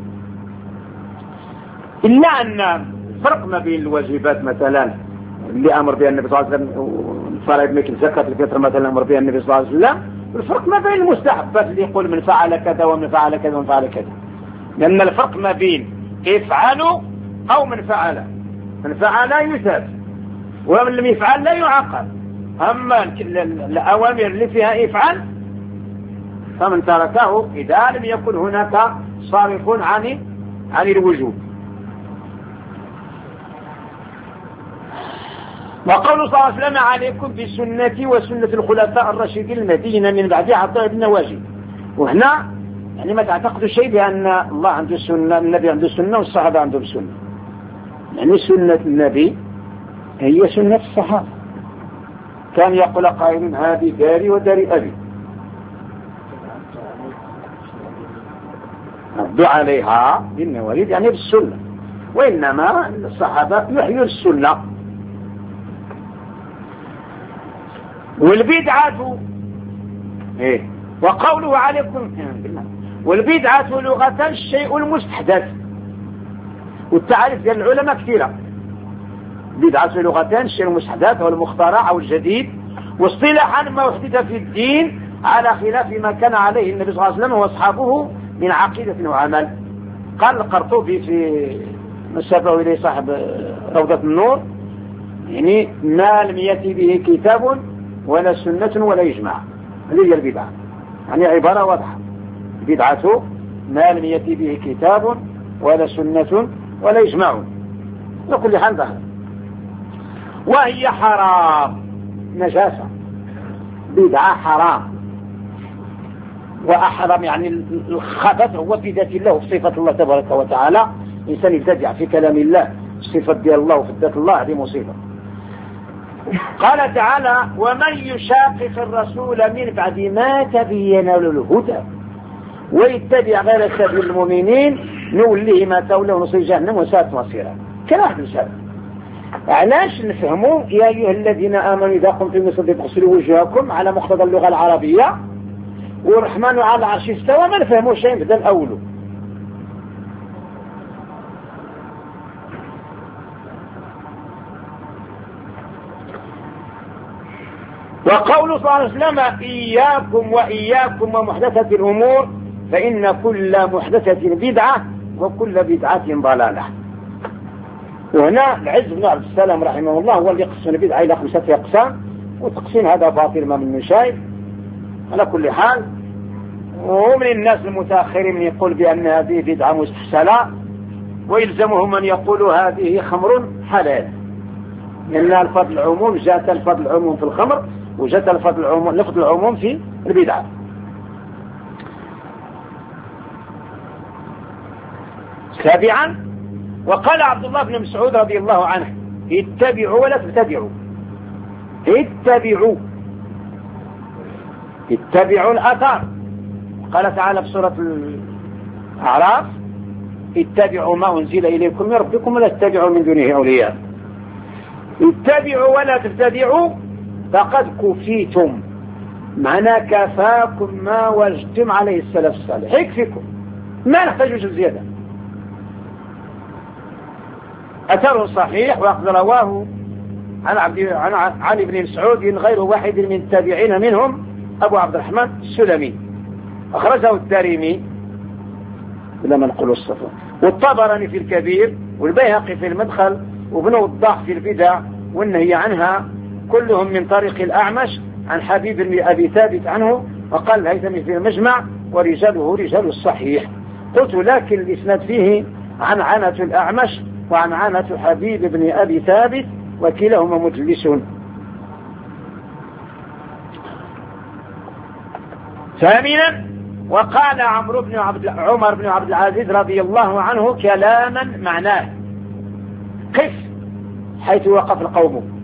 إلا أن الفرق ما بين الواجبات مثلا اللي أمر بها النبي صلى الله عليه وسلم الفرائض مثل زكاة الفطر مثلا أمر بها النبي صلى الله عليه وسلم، والفرق ما بين المستحبات اللي يقول من فعل كذا ومن فعل كذا ومن فعل كذا. لأن الفرق ما بين افعلوا أو من فعل، من فعل يثاب ومن لم يفعل لا يعاقب. أما الأوامر اللي فيها افعل فمن تركه إذا لم يكن هناك صارف عن عن الوجوب. وقول صلى الله عليه وسلم عليكم بسنتي وسنة الخلفاء الراشدين المهديين من بعد عطاء بالنواجذ. وهنا يعني ما تعتقدوا شيء بأن الله عنده السنة، النبي عنده السنة والصحابة عندهم السنة. يعني سنة النبي هي سنة الصحابة. كان يقول قائل هذه داري ودار أبي ردوا عليها بالنواليد يعني بالسنة، وإنما الصحابة يحيوا السنة. والبدعة إيه وقوله عليكم والبدعة لغة الشيء المستحدث، والتعريف ديال العلماء كثيرة. بدعة لغة الشيء المستحدث أو المخترع أو الجديد، واصطلاحا ما أحدث في الدين على خلاف ما كان عليه النبي صلى الله عليه وسلم وأصحابه من عقيدة وعمل. قال القرطبي في مسافه إليه صاحب روضة النور يعني ما لم يأتي به كتاب ولا سنة ولا إجماع، هذه هي البدعة. يعني عبارة واضحة، بدعته ما لم يأتي به كتاب ولا سنة ولا إجماع لكل حال ظهر، وهي حرام نجاسة، بدعة حرام. وأحرم يعني الخبث هو في ذات الله وفي صفة الله تبارك وتعالى. إنسان يبتدع في كلام الله صفة ديال الله وفي ذات الله هذه مصيبة. قال تعالى ومن يشاقق الرسول من بعد ما تبين له الهدى ويتبع غير سبيل المؤمنين نوليه ما تولى ونصير جهنم وساءت مصيرا. كلام مثال. علاش نفهموا يا أيها الذين آمنوا إذا قمتم إلى الصلاة فاغسلوا وجوهكم على مقتضى اللغة العربية، والرحمن على العرش استوى ما نفهموا شيء بدل الأول. وقول صلى الله عليه وسلم إياكم وإياكم ومحدثة الأمور فإن كل محدثة بدعة وكل بدعة ضلالة. وهنا العز بن عبد السلام رحمه الله هو اللي يقسم البدعة إلى خمسة أقسام، وتقسيم هذا باطل ما منه شيء على كل حال. ومن الناس المتأخرين من يقول بأن هذه بدعة مستحسنة، ويلزمهم من يقول هذه خمر حلال، لأن الفضل العموم جاءت الفضل العموم في الخمر وجاءت الفضل العموم لفظ العموم في البدعة. سابعا وقال عبد الله بن مسعود رضي الله عنه اتبعوا ولا تبتدعوا. اتبعوا اتبعوا الأثار. قال تعالى في سورة الأعراف اتبعوا ما أنزل إليكم من ربكم ولا تتبعوا من دونه أولياء. اتبعوا ولا تبتدعوا فقد كفيتم، معنى كفاكم ما وجدتم عليه السلف الصالح، يكفيكم ما نحتاجوش زيادة. أثر صحيح وقد رواه عن عبد عن علي بن مسعود غير واحد من التابعين منهم أبو عبد الرحمن السلمي، أخرجه الدارمي لما نقول الصفر، والطبراني في الكبير، والبيهقي في المدخل، وابن وضاح في البدع والنهي عنها، كلهم من طريق الأعمش عن حبيب بن أبي ثابت عنه. وقال الهيثمي في المجمع ورجاله رجال الصحيح. قلت لكن الإسناد فيه عن عنة الأعمش وعن عنة حبيب بن أبي ثابت وكلاهما مدلسون. ثامنا وقال عمرو بن عبد عمر بن عبد العزيز رضي الله عنه كلاما معناه قف حيث وقف القوم.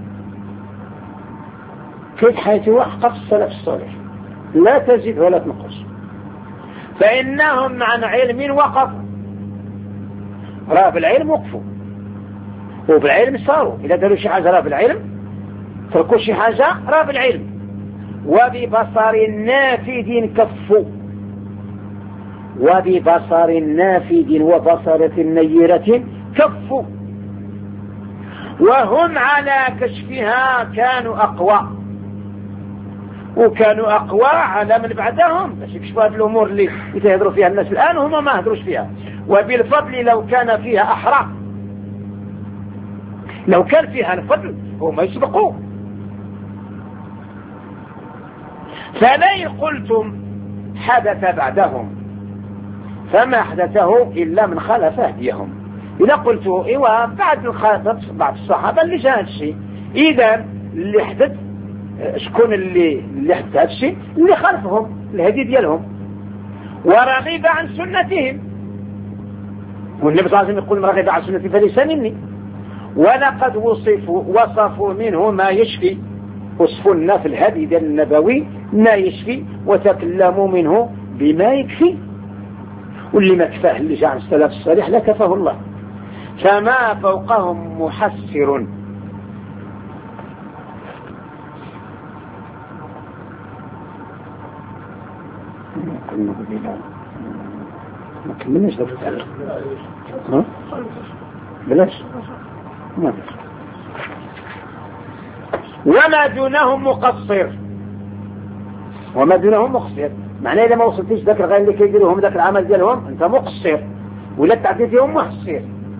كيف حيث وقف السلف الصالح، لا تزيد ولا تنقص، فإنهم عن علم وقفوا، راه بالعلم وقفوا وبالعلم صاروا، إذا داروا شي حاجة راه بالعلم، تركوا شي حاجة راه بالعلم، وببصر نافذ كفوا، وببصر نافذ وبصرة نيرة كفوا، وهم على كشفها كانوا أقوى، وكانوا أقوى على من بعدهم باش يكشفوا هذه الأمور اللي يتهدروا فيها الناس الآن هم ما هدروش فيها. وبالفضل لو كان فيها أحرى، لو كان فيها الفضل هم يسبقوا. فلئن قلتم حدث بعدهم فما حدثه إلا من خالف هديهم. إذا قلت إيوه بعد بعض الصحابة اللي جاء الشيء، إذا اللي حدث شكون اللي اللي حدث هذا الشيء؟ اللي خالفهم الهدي ديالهم ورغب عن سنتهم. والنبي صلى الله عليه وسلم يقول من رغب عن سنتي فليس مني. ولقد وصفوا وصفوا منه ما يشفي، وصفوا لنا في الهدي ديال النبوي ما يشفي، وتكلموا منه بما يكفي، واللي ما كفاه اللي جاء عن السلف الصالح لا كفاه الله، فما فوقهم محسر. ما كملناش دابا التعليق، ها بلاش ما وما دونهم مقصر. وما دونهم مقصر معناه إذا ما وصلتيش ذاك الغير اللي كيديروهم ذاك العمل ديالهم أنت مقصر ولا تعطي فيهم محصر.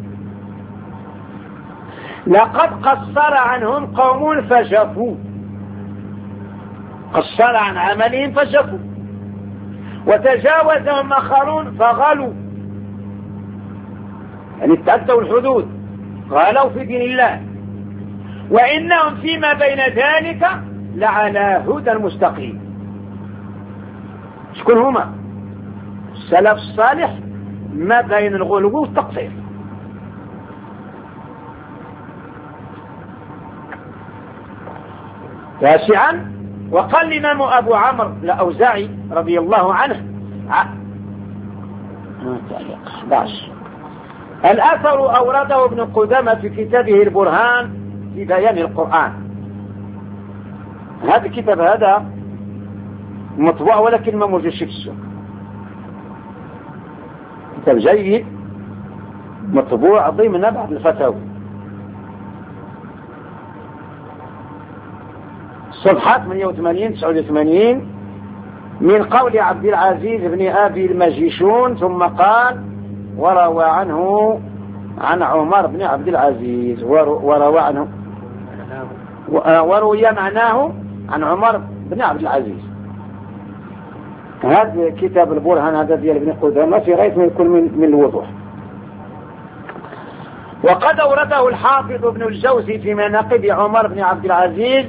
لقد قصر عنهم قوم فجفوا، قصر عن عملهم فجفوا، وتجاوزهم آخرون فغلوا، يعني تعدوا الحدود، غلوا في دين الله، وإنهم فيما بين ذلك لعلى هدى مستقيم. شكون هما؟ السلف الصالح ما بين الغلو والتقصير. تاسعا وقال الإمام أبو عمرو الأوزاعي رضي الله عنه ع... الأثر أورده ابن قدامة في كتابه البرهان في بيان القرآن. هذا الكتاب هذا مطبوع ولكن ما موجودش في السوق. كتاب جيد مطبوع ضمن بعض الفتاوى. صفحة ثمانية وثمانين تسعة وثمانين من قول عبد العزيز بن أبي المجيشون ثم قال وروى عنه عن عمر بن عبد العزيز وروى عنه وروي معناه عن عمر بن عبد العزيز. هذا كتاب البرهان هذا ديال ابن قدامة في غاية ما يكون من, من الوضوح. وقد أورده الحافظ ابن الجوزي في مناقب عمر بن عبد العزيز،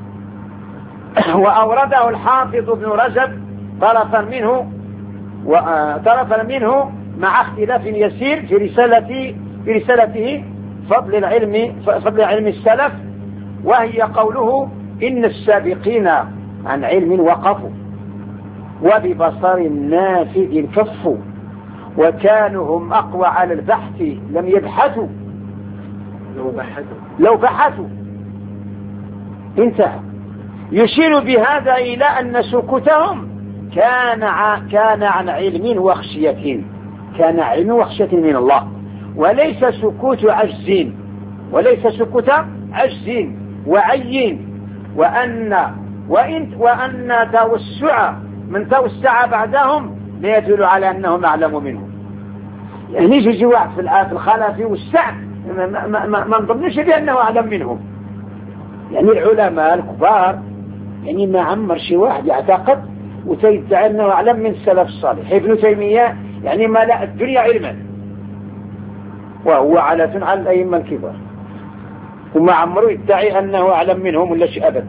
وأورده الحافظ ابن رجب طرفا منه وطرفا منه مع اختلاف يسير في رسالة في رسالته فضل العلم فضل علم السلف، وهي قوله إن السابقين عن علم وقفوا وببصر نافذ كفوا وكانوا هم أقوى على البحث لم يبحثوا لو بحثوا لو بحثوا انتهى. يشير بهذا إلى أن سكوتهم كان كان عن علم وخشية كان علم وخشية من الله، وليس سكوت عجز وليس سكوت عجز وعي، وأن وإن وأن توسع من توسع بعدهم لا يدل على أنهم أعلم منهم. يعني يجي واحد في الآية الخلفي والسعد ما, ما, ما, ما نظنش بأنه أعلم منهم. يعني العلماء الكبار يعني ما عمر شي واحد يعتقد وتيدعي أنه أعلم من السلف الصالح. ابن تيمية يعني ملأ الدنيا علما وهو علة على الأئمة الكبار، وما عمره يدعي أنه أعلم منهم ولا شيء أبدا.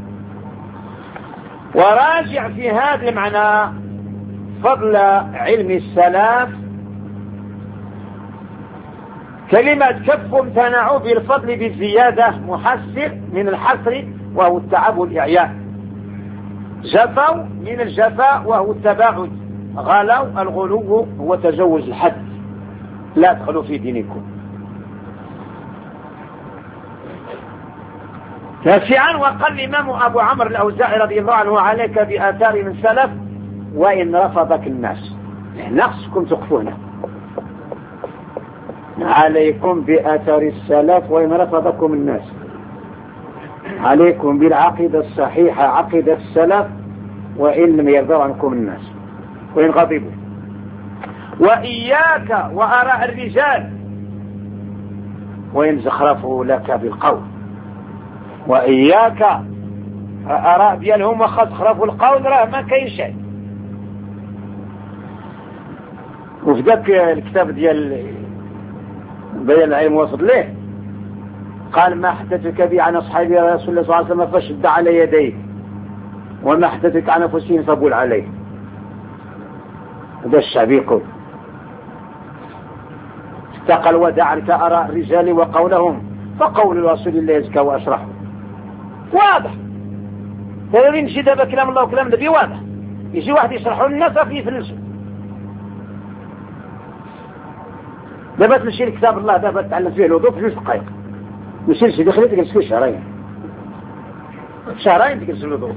وراجع في هذا المعنى فضل علم السلف كلمة كف امتنعوا بالفضل بالزيادة محسر من الحصر وهو التعب والإعياء، جفوا من الجفاء وهو التباعد، غلوا الغلو هو تجاوز الحد، لا تدخلوا في دينكم. تاسعا وقال الإمام أبو عمرو الأوزاعي رضي الله عنه عليك بآثار من سلف وإن رفضك الناس. نقصكم تقفونه عليكم بآثار السلف وإن رفضكم الناس، عليكم بالعقيدة الصحيحة عقيدة السلف وإن لم يرضوا عنكم الناس وإن غضبوا. وإياك وآراء الرجال وإن زخرفوا لك بالقول، وإياك آراء ديالهم وخا زخرفوا القول راه ما كاين شيء. وفي ذاك الكتاب ديال بيان العلم وصل ليه قال ما حدثك به عن أصحاب رسول الله صلى الله عليه وسلم فشد على يديه وما حدثك عن أنفسهم فبول عليه. هذا الشعب يقول استقل ودعك أراء الرجال وقولهم فقول رسول الله يزكى وأشرحه. واضح تقولين نمشي دابا كلام الله وكلام النبي واضح، يجي واحد يشرحه للناس في يفلسوا. دابا تمشي لكتاب الله دابا تتعلم فيه الوضوء في جوج دقائق، ماشي لشي دخلت تجلس فيه شهرين شهرين تجلس الوضوء.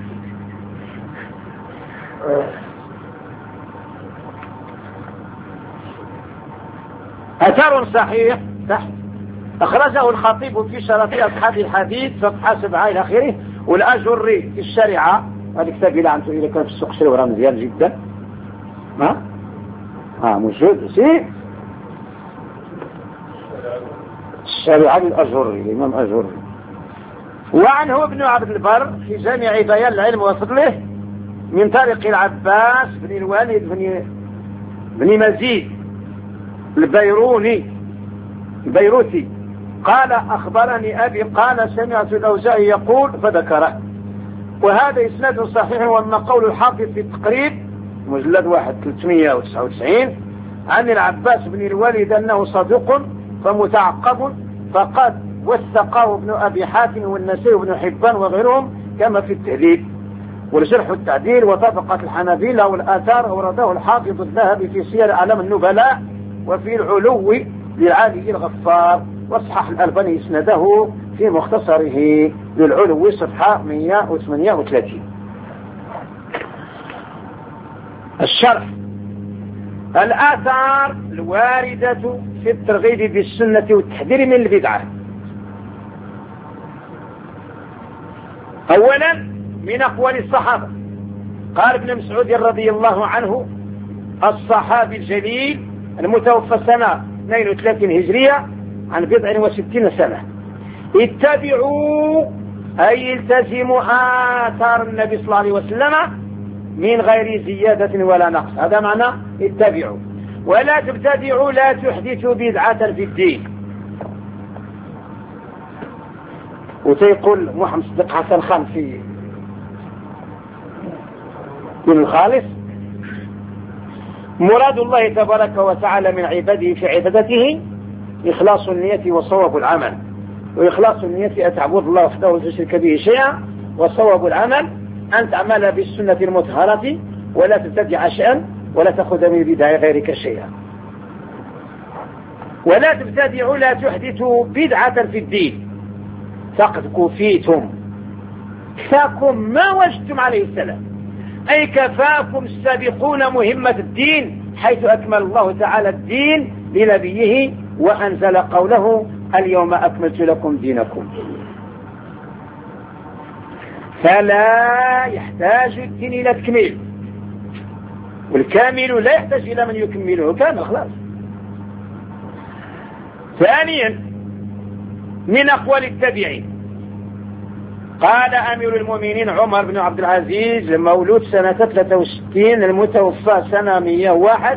أثر صحيح تحت أخرجه الخطيب في شرف أصحاب الحديث صفحة سبعة إلى آخره، والأجري في الشريعة هذا كتاب إلى عنده إذا كان في السوق شري وراه مزيان جدا. ها ها موجود سي الشريعة للأجري الإمام أجري. وعنه ابن عبد البر في جامع بيان العلم وفضله من طريق العباس بن الوالد بن بن مزيد البيروني البيروتي قال أخبرني أبي قال سمعت الأوزاعي يقول فذكره. وهذا إسناد صحيح، وأما قول الحافظ في التقريب مجلد واحد ثلاثمائة وتسعة وتسعين عن العباس بن الوالد أنه صدوق فمتعقب فقد وثقه ابن أبي حاتم والنسائي وابن حبان وغيرهم كما في التهذيب والجرح والتعديل. وطبقة الحنابلة والآثار أورده الحافظ الذهبي في سير أعلام النبلاء وفي العلو للعالي الغفار، واصحح الألباني إسناده في مختصره للعلو صفحة مئة وثمانية وثلاثين. الشرح. الآثار الواردة في الترغيب بالسنة والتحذير من البدعة. أولا من أقوال الصحابة، قال ابن مسعود رضي الله عنه الصحابي الجليل المتوفى سنة اثنين وثلاثين هجرية عن بضع وستين سنة: اتبعوا أي التزموا آثار النبي صلى الله عليه وسلم من غير زيادة ولا نقص. هذا معنى اتبعوا. ولا تبتدعوا، لا تحدثوا بدعة في الدين. وتيقول محمد صديق حسن خان في من الخالص: مراد الله تبارك وتعالى من عباده في عبادته إخلاص النية وصواب العمل. وإخلاص النية أن تعبد الله وحده ولا تشرك به شيئا، وصواب العمل أن تعمل بالسنة المطهرة ولا تبتدع شيئا ولا تأخذ من بدع غيرك شيئا. ولا تبتدعوا، لا تحدثوا بدعة في الدين فقد كفيتم، كفاكم ما وجدتم عليه السلام، أي كفاكم السابقون مهمة الدين، حيث أكمل الله تعالى الدين لنبيه وأنزل قوله: اليوم أكملت لكم دينكم. فلا يحتاج الدين إلى تكميل، والكامل لا يحتاج إلى من يكمله، كامل خلاص. ثانيا من أقوال التابعين، قال أمير المؤمنين عمر بن عبد العزيز المولود سنة ثلاثة وستين المتوفى سنة مئة وواحد،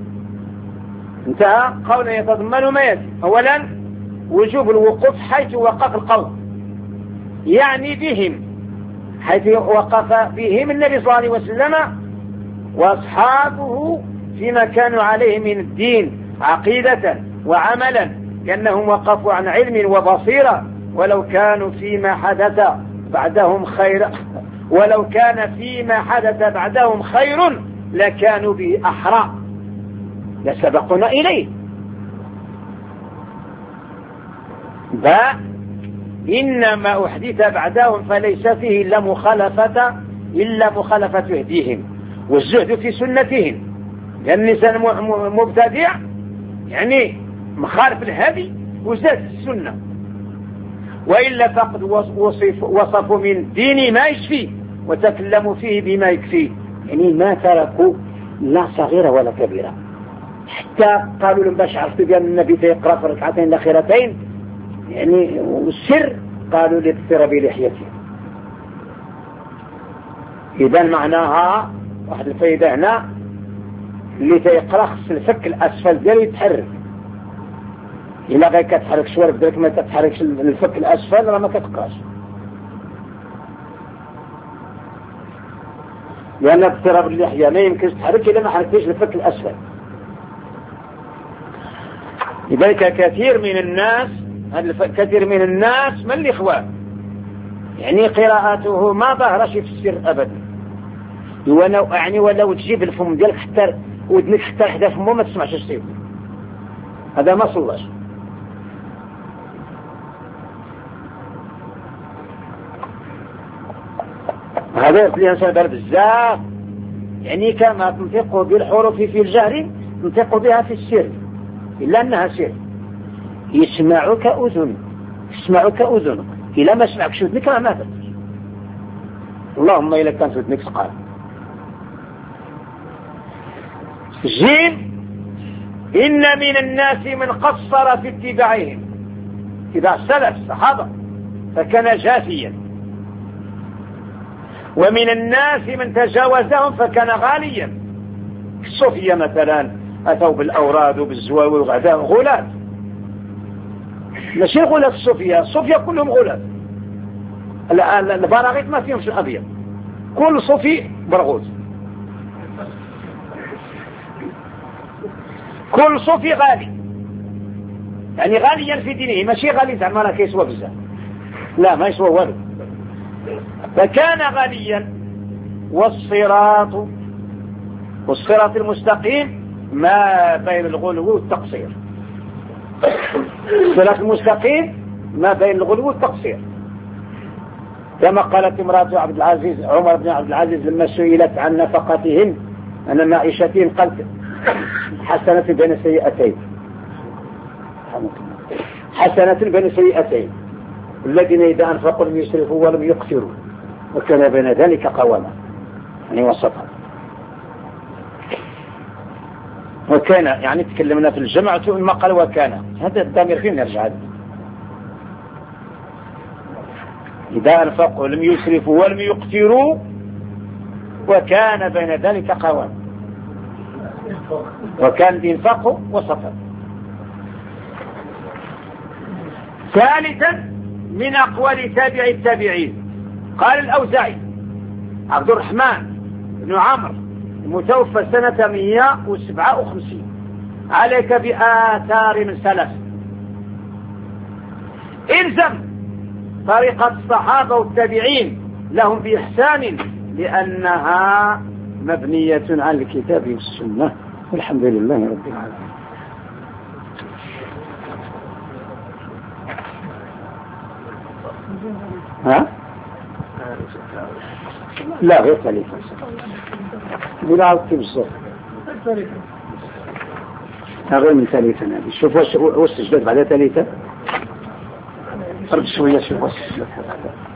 انتهى قولا يتضمن ما يأتي: أولا وجوب الوقوف حيث وقف القوم، يعني بهم، حيث وقف بهم النبي صلى الله عليه وسلم وأصحابه فيما كانوا عليه من الدين عقيدة وعملا، لأنهم وقفوا عن علم وبصيرة. ولو كانوا فيما حدث بعدهم خير ولو كان فيما حدث بعدهم خير لكانوا به أحرى لسبقنا إليه. با إنما أحدث بعدهم فليس فيه إلا مخالفة إلا مخالفة هديهم والزهد في سنتهم، لأن الإنسان مبتدع يعني مخالف الهدي وزاد السنة، وإلا فقد وصف وصفوا من دين ما يشفي وتكلموا فيه بما يكفي، يعني ما تركوا لا صغيرة ولا كبيرة. حتى قالوا لهم باش عرفتوا بأن النبي سيقرأ في الركعتين الأخيرتين يعني والسر، قالوا ليكثر بلحيته. إذا معناها واحد الفايدة هنا، اللي سيقرأ خص الفك الأسفل ديالو يتحرك، إلا غير كتحرك شوية بدك ما تتحركش الفك الأسفل راه ما كتقراش، لأن اضطراب اللحية ما يمكنش تحرك إلا ما حركتيش الفك الأسفل. لذلك كثير من الناس كثير من الناس من الإخوان يعني قراءاته ما ظهرش في السر أبدا، يعني ولو تجيب الفم ديالك حتى ودنك حتى حدا فمه ما تسمعش اش تيقول، هذا ما صلاش. هذا الإنسان بل بزاف، يعني كما تنطق بالحروف في الجهر تنطق بها في السر، إلا أنها سر. يسمعك أذن يسمعك أذنك، إلا ما سمعكش ودنك ما ماتت، اللهم إلا كانت ودنك سقال. جيم إن من الناس من قصر في اتباعهم، اتباع السلف الصحابة فكان جافيا، ومن الناس من تجاوزهم فكان غاليا. الصوفية مثلا أتوا بالأوراد وبالزواوي وغدا غلات، ماشي غلات الصوفية، الصوفية كلهم غلات. البراغيث ما فيهمش الأبيض، كل صوفي برغوث، كل صوفي غالي، يعني غاليا في دينه، ماشي غالي زعما راه كيسوى بزاف، لا ما يسوى والو، فكان غاليا. والصراط والصراط المستقيم ما بين الغلو والتقصير، الصراط المستقيم ما بين الغلو والتقصير، كما قالت امرأة عبد العزيز عمر بن عبد العزيز لما سئلت عن نفقتهم أن معيشتهم قلت حسنة بين سيئتين، حسنة بين سيئتين، الذين إذا أنفقوا لم يسرفوا ولم يقتروا وكان بين ذلك قواما، يعني وسطا. وكان يعني تكلمنا في الجمع ثم قال وكان، هذا الضمير فين يرجع؟ هذا إذا أنفقوا لم يسرفوا ولم يقتروا وكان بين ذلك قواما، وكان الإنفاق وسطا. ثالثا من أقوال تابع التابعين قال الأوزاعي عبد الرحمن بن عمرو المتوفى سنة مئة وسبعة وخمسين: عليك بآثار من سلف، الزم طريقة الصحابة والتابعين لهم بإحسان لأنها مبنية على الكتاب والسنة، والحمد لله رب العالمين. ها؟ لا غير ثالثة ولا عرفت بالصوت غير من ثالثة نبي. شوف وش السجدات بعد ثالثة، رد شوية شوف وش السجدات.